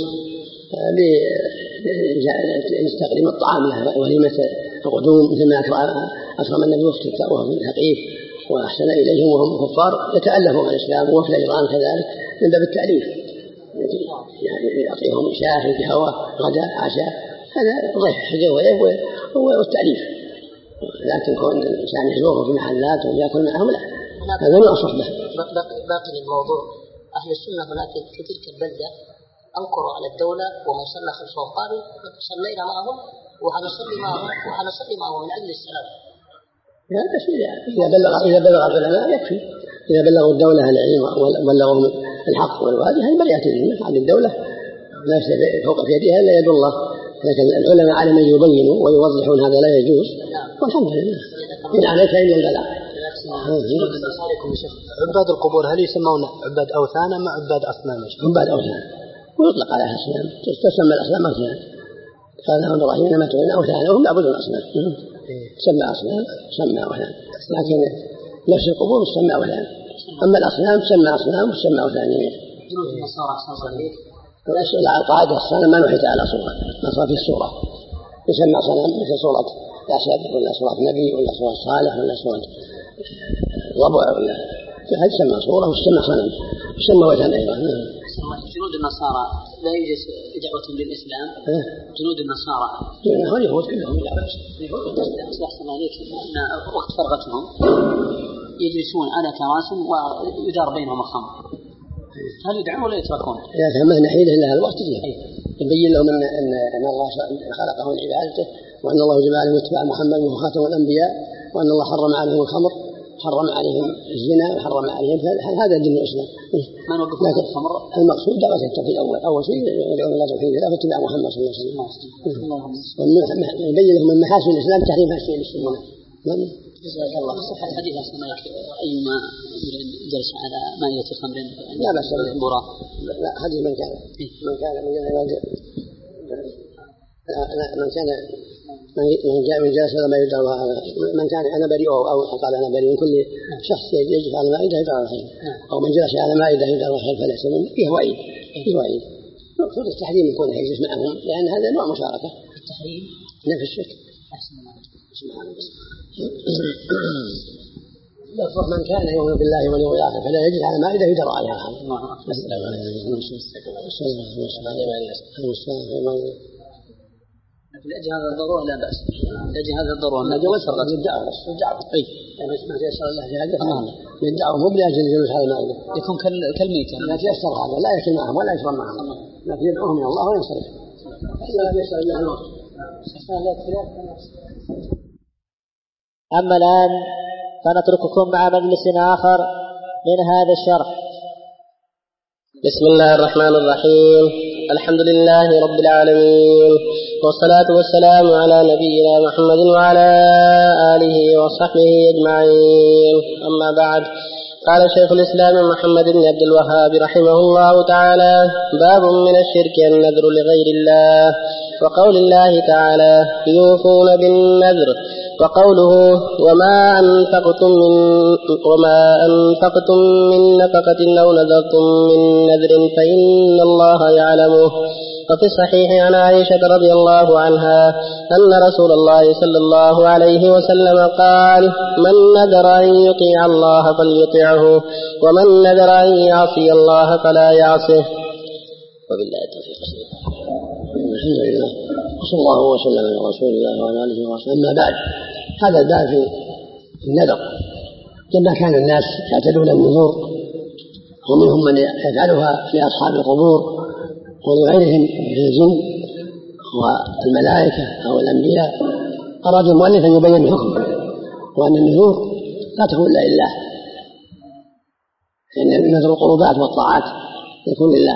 بتقديم الطعام له وليمة القدوم مثل ما أكرم النبي وفد وهم من ثقيف وأحسن إليهم وهم كفار يتألفوا عن الإسلام، وفد إيران كذلك من باب التأليف، يعني يعطيهم شاهي قهوة غداء عشاء، هذا ضيف حجة والتأليف. لكن كون الإنسان يزوره في محلات ويأكل معهم لا، هذا نوع صحبة. باقي للموضوع أهل السنة هناك في تلك البلدة أنكروا على الدولة ومن صلى خلفهم قالوا صلينا معهم وحنصلي معهم وحنصلي معهم من أجل السلام. يعني بس إذا بلغ إذا بلغ العلماء يكفي، إذا بلغوا الدولة العلم وبلغوا الحق والواجب هذه بريئة ذمة عن الدولة، ليس فوق في يدها إلا يد الله، لكن العلماء على من يبينوا ويوضحون هذا لا يجوز، والحمد لله إن عليك إلا البلاغ. عباد القبور هل يسمون عباد أوثان أم عباد أصنام؟ عباد أوثان، ويطلق على أصنام، تسمى الأصنام أوثان. قال لهم إبراهيم إنما تعبدون أوثانا وهم يعبدون الأصنام، تسمى أصنام تسمى أوثان، لكن نفس القبور تسمى أوثان، أما الأصنام تسمى أصنام وتسمى أوثانية. القاعدة الصنم ما نحيت على صورة، ما صار في الصورة، يسمى صنم مثل صورة أسد ولا صورة نبي ولا صورة صالح ولا صورة ضبع ولا في حد سمى صورة وسمى صنم وسمى وثن أيضا. جنود النصارى لا يوجد دعوة للإسلام. جنود النصارى هو اليهود كلهم أحسن الله عليك أن وقت فرغتهم يجلسون على كراسي ويدار بينهم الخمر، هل يدعون ولا يتركون؟ إذا كان ما نحيله إلا هذا الوقت يبين لهم أن أن أن الله خلقه لعبادته، وأن الله جمع عليهم اتباع محمد وهو خاتم الأنبياء، وأن الله حرم عليهم الخمر، حرم عليهم الزنا، وحرم عليهم هذا دين الإسلام. لكن الخمر المقصود دعوة التوحيد أول أول شيء يدعون إلى توحيد الله واتباع محمد صلى الله عليه وسلم، ويبين لهم من محاسن الإسلام تحريم هالشيء للسنة. جزاك الله صحة حديث أسمعك أيما جلس على مائدة خمر لا بأس بالبراء. لا حديث من كان من كان من كان من كان من جاء من جلس على مائدة من كان أنا بريء أو قال أنا بريء من كل شخص يجلس على مائدة يدعو الخير، أو من جلس على مائدة يدعو الخير فليس من فيه وعيد فيه وعيد. مقصود التحريم يكون يجلس معهم لأن هذا نوع مشاركة. التحريم نفس الشرك. أحسن الله. يصرف من كان يؤمن بالله واليوم الآخر فلا يجلس على مائدة يدرى عليها. السلام عليكم. لأجل هذا الضرورة لا بأس. لأجل هذا الضرورة لا جواز فرقة الدعوة بس الدعوة. أي. بس ما تيسر الله في هذا. تمام. الدعوة مو بلأجل الجلوس على المائدة. يكون كالميت. لا تيسر هذا لا يأكل معهم ولا يشرب معهم. لكن يدعوهم إلى الله وينصرف. لا تيسر الله الوقت. أما الآن فنترككم مع مجلس آخر من هذا الشرح. بسم الله الرحمن الرحيم. الحمد لله رب العالمين، والصلاة والسلام على نبينا محمد وعلى آله وصحبه أجمعين. أما بعد، قال شيخ الإسلام محمد بن عبد الوهاب رحمه الله تعالى: باب من الشرك النذر لغير الله، وقول الله تعالى: يوفون بالنذر، وقوله: وما أنفقتم من وما أنفقتم من نفقة أو نذرتم من نذر فإن الله يعلمه. وفي الصحيح عن عائشة رضي الله عنها أن رسول الله صلى الله عليه وسلم قال: من نذر أن يطيع الله فليطيعه، ومن نذر أن يعصي الله فلا يعصه. وبالله التوفيق. الحمد لله وصلى الله وسلم على رسول الله وعلى آله وصحبه. أما بعد، هذا الباب في النذر. لما كان الناس يعتدون النذور ومنهم من يفعلها في أصحاب القبور ولغيرهم من الجن والملائكة أو الأنبياء، أراد المؤلف أن يبين الحكم، وأن النذور لا تكون إلا لله، لأن نذر القربات والطاعات يكون لله.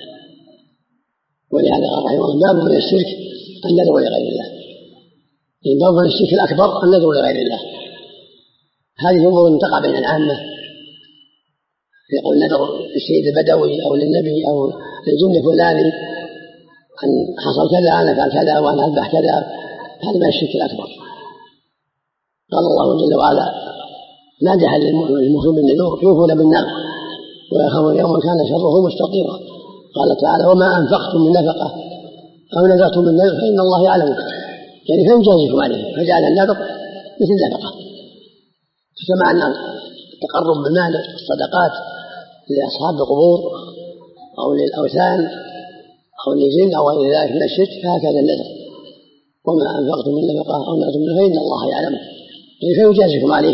ولهذا قال رحمه الله: باب من الشرك النذر لغير الله. يعني باب من الشرك الأكبر النذر لغير الله. هذه أمور تقع بين العامة، يقول نذر للسيد البدوي أو للنبي أو للجن فلاني أن حصل كذا أنا أفعل كذا وأنا أذبح كذا، هذا من الشرك الأكبر. قال الله جل وعلا: نادح للمؤمنين بالنذور يوفون بالنذر ويخافون يوما كان شره مستطيرا. قال تعالى: وما أنفقتم من نفقة أو نذرتم من نذر فإن الله يعلمه، يعني فيجازيكم عليه. فجعل النذر مثل النفقة، كما أن التقرب بالمال الصدقات لأصحاب القبور أو للأوثان أو للجن أو غير ذلك من الشرك، فهكذا النذر: وما أنفقتم من نفقة أو نذرتم من نذر فإن الله يعلمه، يعني فيجازيكم عليه.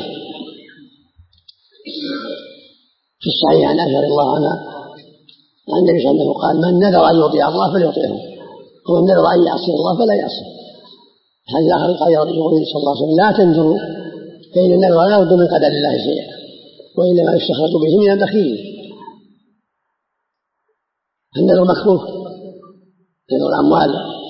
في الصحيح عن عائشة رضي الله عنها عن النبي صلى الله عليه وسلم قال: من نذر أن يطيع الله فليطيعه، ومن نذر أن يعصي الله فلا يعصيه. الحديث الآخر قال يقول صلى الله عليه وسلم: لا تنذروا فإن النذر لا يرد من قدر الله شيئا، وإنما يستخرج به من البخيل. النذر مكروه، نذر الأموال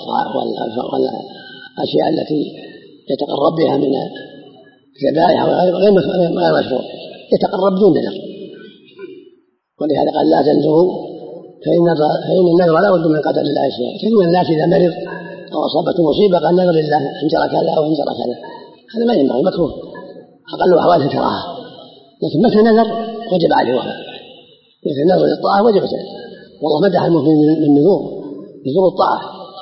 والأشياء التي يتقرب بها من الذبائح غير مشروع، يتقرب بدون نذر. ولهذا قال: لا تنذروا فإن النذر لا يرد من قدر الله شيئا. كثير من الناس إذا مرض أو أصابته مصيبة قال: نذر لله إن جرى كذا أو إن جرى كذا. هذا ما ينبغي، مكروه، أقل أحواله كراهة. لكن متى نذر وجب عليه وفاء، إذا النذر للطاعة وجبت عليه. والله مدح المؤمنين من النذور، نذور الطاعة.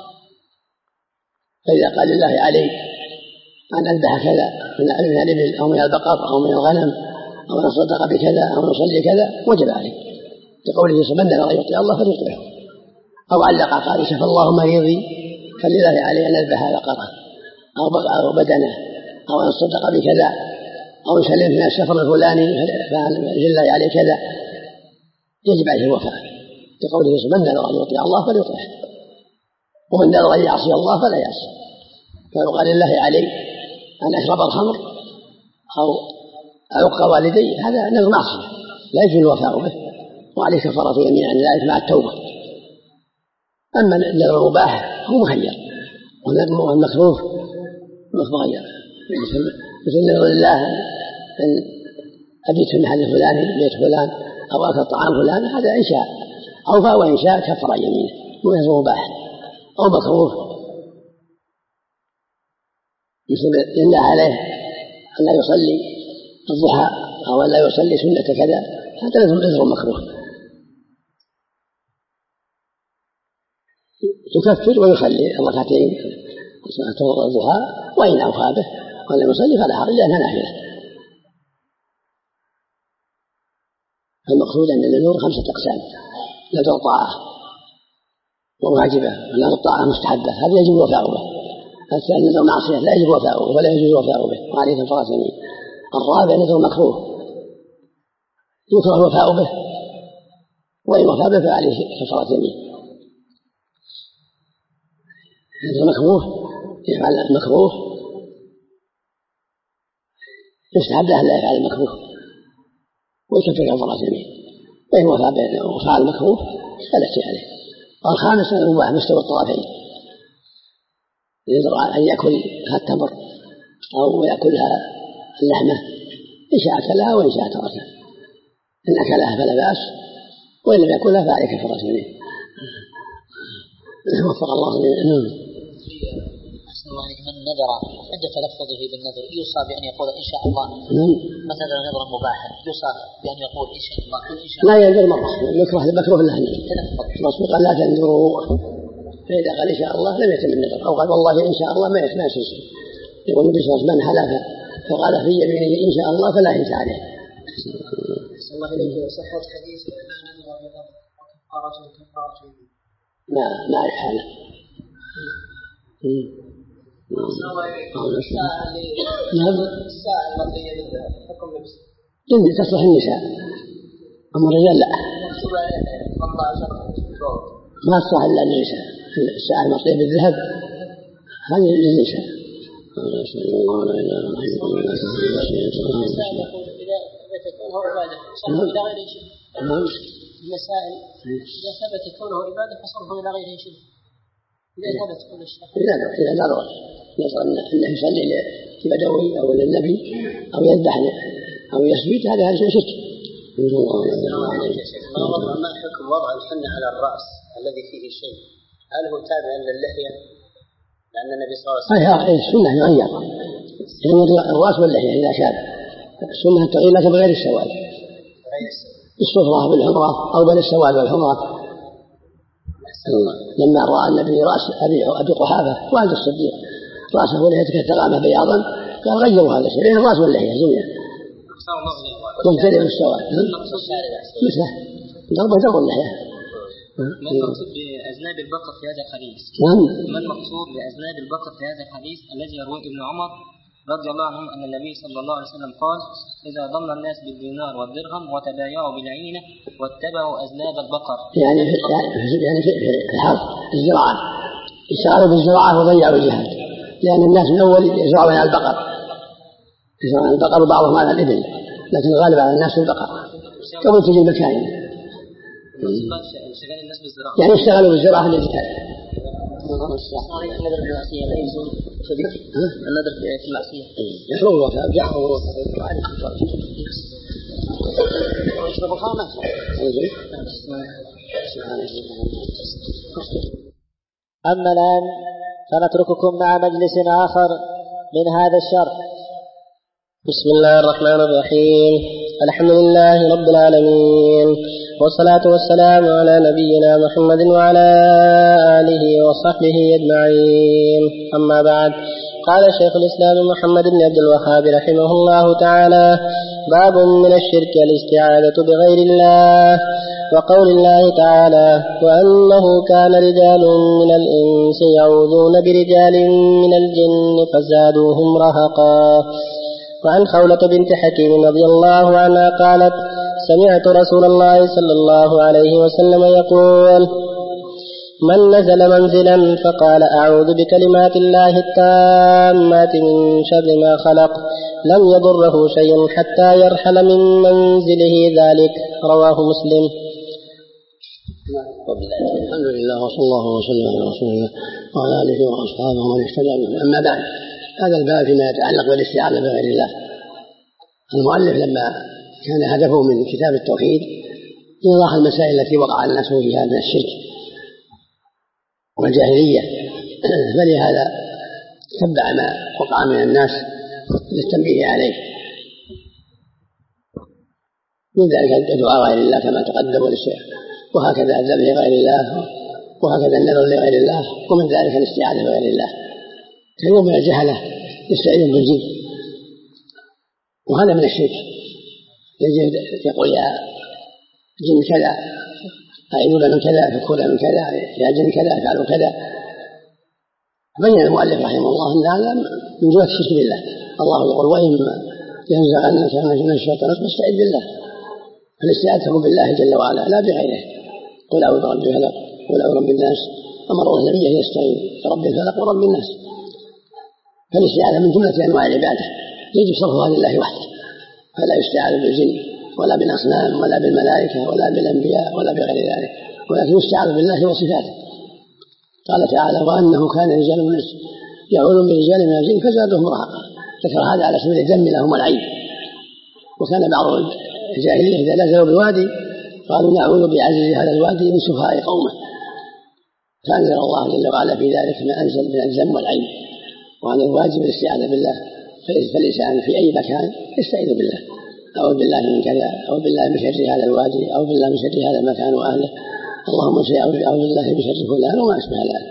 فإذا قال لله علي أن أذبح كذا من الإبل أو من البقر أو من الغنم أو نصدق بكذا أو نصلي كذا وجب عليه لقوله من نذر أن يطيع الله فليطيعه، أو علق قال شفى الله مريضي فلله عليه أن يذبح بقرة أو بدنه، أو أن صدق بكذا، أو يسلم من السفر الفلاني فلله عليه كذا، يجب عليه الوفاء لقوله من نذر أن يطيع الله فليطيعه، ومن نذر أن يعصي الله فلا يعصي. فيقال لله عليه أن أشرب الخمر أو أعق والدي، هذا نذر معصية لا يجوز الوفاء به، وعليه كفارة يمين عن ذلك مع التوبة. أما النذر المباح هو مخير، والمكروه مخير، مثل نذر الله أن أبيت في محل فلان بيت فلان أو أكل طعام فلان، هذا إن شاء أوفى وإن شاء كفر يمينه، ونذر مباح أو مكروه مثل لله عليه أن لا يصلي الضحى أو أن لا يصلي سنة كذا، هذا نذر مكروه يكفر ويصلي الركعتين صلاة الضحى، وإن أوفى به ولا يصلي فلا حرج لأنها نافلة. المقصود أن النذور خمسة أقسام: نذر طاعة وواجبة، ونذر طاعة مستحبة هذا يجب الوفاء به. الثاني نذر معصية لا يجب الوفاء به ولا يجوز الوفاء به وعليه كفارة يمين. الرابع نذر مكروه يكره الوفاء به، وإن وفى به فعليه كفارة يمين. نذر مكروه يفعل المكروه يستحب له لا يفعل المكروه ويكفر كفارة يمين، وإن وفى به وفعل المكروه فلا شيء عليه. والخامس المباح مستوى الطرفين، ينذر أن يأكل التمر أو يأكلها اللحمة إن شاء أكلها وإن شاء تركها، إن أكلها فلا بأس وإن لم يأكلها فعليه كفارة يمين. وفق الله جميعا. أحسن الله عليك. من نذر عند تلفظه بالنذر يوصى بأن يقول إن شاء الله، مثلا نذرا مباحا يوصى بأن يقول إن شاء الله إن شاء الله. لا ينذر مرة، يكره المكروه له الرسول قال لا تنذروا، فإذا قال إن شاء الله لم يتم النذر، أو قال والله إن شاء الله ما يسمع شيء. يقول النبي صلى الله عليه وسلم من حلف فقال في يمينه إن شاء الله فلا ينسى عليه. أحسن الله إليك. صحة حديث ما ما أعرف حاله. نعم. الساعة المرضية بالذهب حكم لبس. جندي تصلح النساء، أما الرجال لا. ما تصلح إلا النساء. الساعة المرضية بالذهب هذه للنساء. الإنسان يقول إذا تكون هو عبادة فصرفه إلى غير شيء. المسائل إذا ثبت كونه عبادة فصرفه إلى غير شيء. إذا ثبت كل الشيء. إذا إذا نظر نظر أنه يصلي لبدوي أو للنبي أو يذبح أو يسجد، هذا هذا شيء شرك. ما حكم وضع الحنة على الرأس الذي فيه شيء؟ هل هو تابع للحية؟ لأن النبي صلى الله عليه وسلم هي السنة يغير يعني الرأس واللحية إذا شاب، السنة تغير لكن بغير السواد، بالصفرة بالحمرة أو بين السواد والحمرة. لما رأى النبي رأس أبي قحافة والد الصديق رأسه ولحيته كالتغامة بياضا قال غيروا هذا الشيء بين الرأس واللحية جميعا وانتري بالسواد مثله ضربه ضرب اللحية. ما المقصود بأذناب البقر في هذا الحديث؟ ما المقصود بأذناب البقر في هذا الحديث الذي يرويه ابن عمر رضي الله عنهم أن النبي صلى الله عليه وسلم قال: إذا ضل الناس بالدينار والدرهم وتبايعوا بالعينة واتبعوا أذناب البقر. يعني في يعني في الحرث الزراعة اشتغلوا بالزراعة وضيعوا الجهاد، لأن الناس من أول يزرعون على البقر يزرعون على البقر وبعضهم على الإبل، لكن الغالب على الناس البقر قبل تجي المكاين. يعني اشتغلوا بالزراعة للجهاد. النذر في المعصية لا يجوز شديد. النذر في المعصية يحرم الوفاء يحرم الوفاء ويشرب الخامة. أما الآن فنترككم مع مجلس آخر من هذا الشرح. بسم الله الرحمن الرحيم. الحمد لله رب العالمين، والصلاة والسلام على نبينا محمد وعلى آله وصحبه أجمعين. أما بعد، قال شيخ الإسلام محمد بن عبد الوهاب رحمه الله تعالى: باب من الشرك الاستعاذة بغير الله. وقول الله تعالى: وأنه كان رجال من الإنس يعوذون برجال من الجن فزادوهم رهقا. وعن خولة بنت حكيم رضي الله عنها قالت: سمعت رسول الله صلى الله عليه وسلم يقول: من نزل منزلا فقال أعوذ بكلمات الله التامات من شر ما خلق لم يضره شيء حتى يرحل من منزله ذلك. رواه مسلم. الحمد لله وصلى الله وسلم على رسول الله وعلى آله وأصحابه ومن اهتدى به. أما بعد، هذا الباب فيما يتعلق بالاستعاذة بغير الله. المؤلف لما كان هدفه من كتاب التوحيد إيضاح المسائل التي وقع الناس فيها من الشرك والجاهلية، فلهذا تبع ما وقع من الناس للتنبيه عليه، من ذلك الدعاء غير الله كما تقدم للشيخ، وهكذا الذبح غير الله، وهكذا النذر لغير الله، ومن ذلك الاستعاذة بغير الله. كثير من الجهلة يستعيذون بالجن، وهذا من الشرك. يقول يا جن كذا أعينوا من كذا، فكونا من كذا، يا جن كذا فعلوا كذا. بين المؤلف رحمه الله أن هذا من جهة الشرك بالله. الله يقول: وإما ينزغنك من الشيطان فاستعذ بالله. فالاستعاذة تكون بالله جل وعلا لا بغيره. قل أعوذ برب الفلق، قل أعوذ برب الناس. أمر النبي يستعين برب الفلق ورب الناس. فالاستعاذة من جملة أنواع العبادة يجب صرفها لله وحده، فلا يستعاذ بالجن ولا بالأصنام ولا بالملائكة ولا بالأنبياء ولا بغير ذلك، ولكن يستعاذ بالله وصفاته. قال تعالى: وأنه كان رجال من الإنس يعوذون برجال من الجن فزادوهم رهقا. ذكر هذا على سبيل الذم لهم والعيب. وكان بعض الجاهلية إذا نزلوا بوادي قالوا: نعوذ بعزيز هذا الوادي من سفهاء قومه. فأنزل الله جل وعلا في ذلك ما أنزل من الذم والعيب، وأن الواجب الاستعاذة بالله. فالإنسان في أي مكان يستعيذ بالله: أعوذ بالله من كذا، أعوذ بالله من شر هذا الوادي، أعوذ بالله من شر هذا المكان وأهله، اللهم أعوذ بالله من شر فلان، وما أشبه ذلك.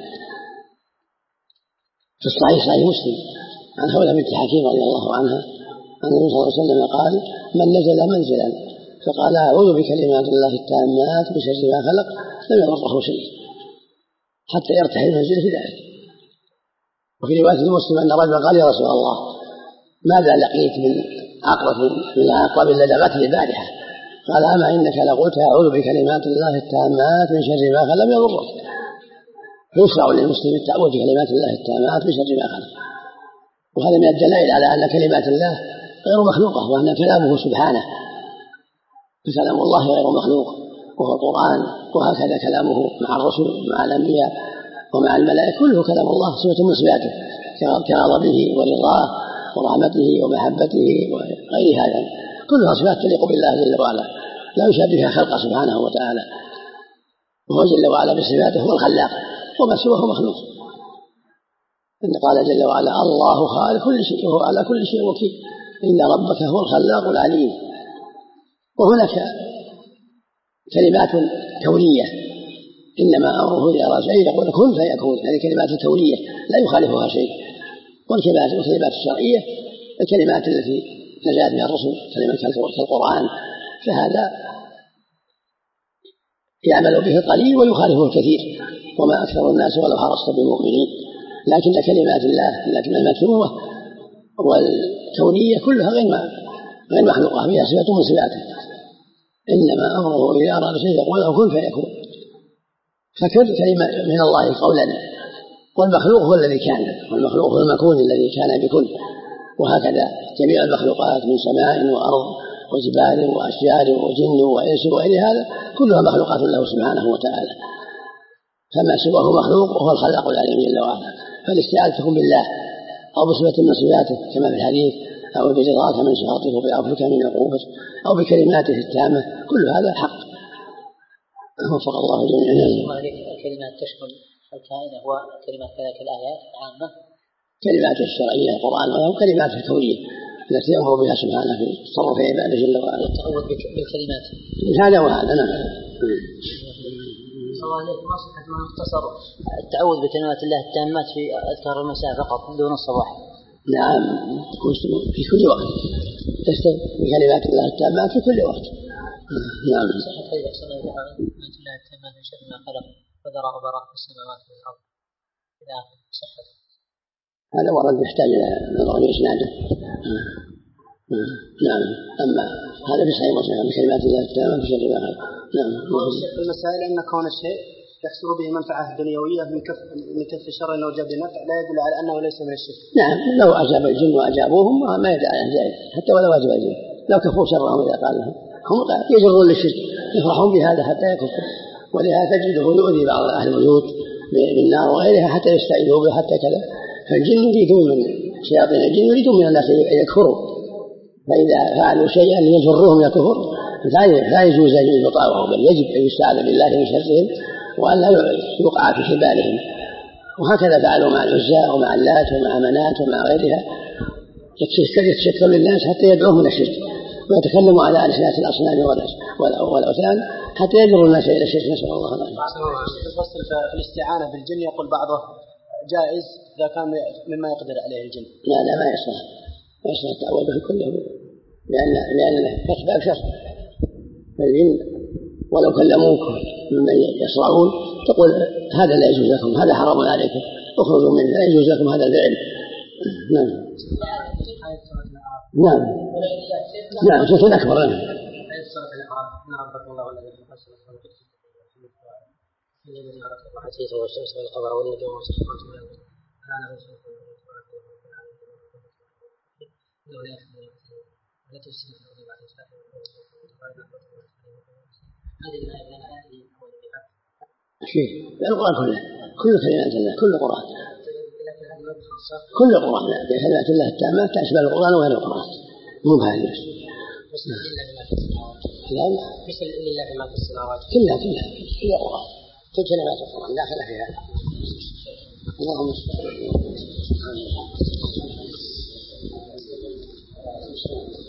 في الصحيح صحيح مسلم عن خولة بنت حكيم رضي الله عنها أن النبي صلى الله عليه وسلم قال: من نزل منزلا فقال أعوذ بكلمات الله التامات من شر ما خلق لم يضره شيء حتى يرتحل منزله في ذلك. وفي رواية مسلم أن رجلا قال: يا رسول الله، ماذا لقيت من عقرب من العقرب لدغته البارحة؟ قال: أما إنك لقلت أعوذ بكلمات الله التامات من شر ما خلق لم يضره. فيشرع للمسلم التعوذ بكلمات الله التامات من شر ما خلق. وهذا من الدلائل على أن كلمات الله غير مخلوقة، وأن كلامه سبحانه، فكلام الله غير مخلوق وهو القرآن. وهكذا كلامه مع الرسل مع الأنبياء ومع الملائكة كله كلام الله صفة من صفاته، كغضبه ورضاه ورحمته ومحبته وغير هذا، كلها صفات تليق بالله جل وعلا لا يشابهها خلقه سبحانه وتعالى. وهو جل وعلا بصفاته هو الخلاق، وما سواه مخلوق. إن قال جل وعلا: الله خالق كل شيء وهو على كل شيء وكيل، إن ربك هو الخلاق العليم. وهناك كلمات كونية إنما أمره إذا أراد شيء يقول كن فيكون، هذه كلمات كونية لا يخالفها شيء. والكلمات الشرعية الكلمات التي نزلت من الرسل كلمات كالقرآن، فهذا يعمل به القليل ويخالفه الكثير، وما أكثر الناس ولو حرصت بمؤمنين. لكن كلمات الله لكن المكتوبة والكونية كلها غير مخلوقة، فيها صفة من صفاته. إنما أمره إذا أراد شيء يقول له كن فيكون. فكل كلمة من الله قولا، والمخلوق هو الذي كان، والمخلوق هو المكون الذي كان بكل. وهكذا جميع المخلوقات من سماء وأرض وجبال وأشجار وجن وإنس وغير هذا كلها مخلوقات له سبحانه وتعالى، فما سواه مخلوق وهو الخلاق العليم جل وعلا. فالاستعاذة تكون بالله أو بصفة من صفاته كما في الحديث، أو برضاك من سخطه وبعفوك من عقوبته، أو بكلماته التامة، كل هذا حق. وفق الله جميعا. الكلمات تشمل الكائنة وكلمات كذلك الآيات عامة، كلمات الشرعية القرآن وكلمات الكونية التي يأمر بها سبحانه في تصرف عباده جل وعلا. التعوذ بالكلمات هذا وهذا. نعم. صلى الله عليه وسلم صحة ما اختصر التعوذ بكلمات الله التامات في أذكار المساء فقط دون الصباح. نعم في كل وقت تستمع بكلمات الله التامات في كل وقت. نعم. صحة حديث صلى الله عليه وسلم كلمات الله التامات من شر ما خلق وذرى وبراء في السماوات والأرض إلى صحة. هذا ورد يحتاج إلى نظر إسناده. نعم. أما هذا في صحيح مسلم بكلمات الله التامات في شر ما خلق. نعم. المسائل أن كون الشيء يحصل به منفعة دنيوية من كف من كف شر أو جلب نفع لا يدل على أنه ليس من الشرك. نعم لو أجاب الجن وأجابوهم ما يدعي عن ذلك حتى ولو أجاب الجن لو كفوا شرهم إذا قال لهم هم يجرون للشرك يفرحون بهذا حتى يكفوا. ولهذا تجده يؤذي بعض أهل البيوت بالنار وغيرها حتى يستعيذوا به حتى كذا. فالجن يريدون من شياطين الجن يريدون من الناس أن يكفروا فإذا فعلوا شيئا ليجرهم إلى الكفر لا يجوز أن يطاوعوا بل يجب أن يستعاذ بالله من شرهم وأن لا يوقع في حبالهم. وهكذا فعلوا مع العزى ومع اللات ومع منات ومع غيرها يتشكل للناس حتى يدعوهم من الشرك ويتكلموا على ألسنة الأصنام والأوثان حتى يجروا الناس إلى الشرك. نسأل الله العافية. الفصل في الاستعانة بالجن يقول بعضه جائز إذا كان مما يقدر عليه الجن. لا لا ما يصلح ما يصلح التعوذ به كله لأن لأنه يسبب شر. فالجن ولو كلموك ممن يصرعون تقول هذا لا يجوز لكم هذا حرام عليكم اخرجوا منه لا يجوز لكم هذا الفعل. نعم نعم نعم شيء أكبر. نعم شيء القرآن كله كل كلمات الله كل قرآن كل قرآن بكلمات الله التامات تشمل القرآن وغير القرآن مو بهذه بس. مثل لله ما في السماوات كلها كلها كل قرآن كل كلمات القرآن داخلة فيها. اللهم صل على محمد.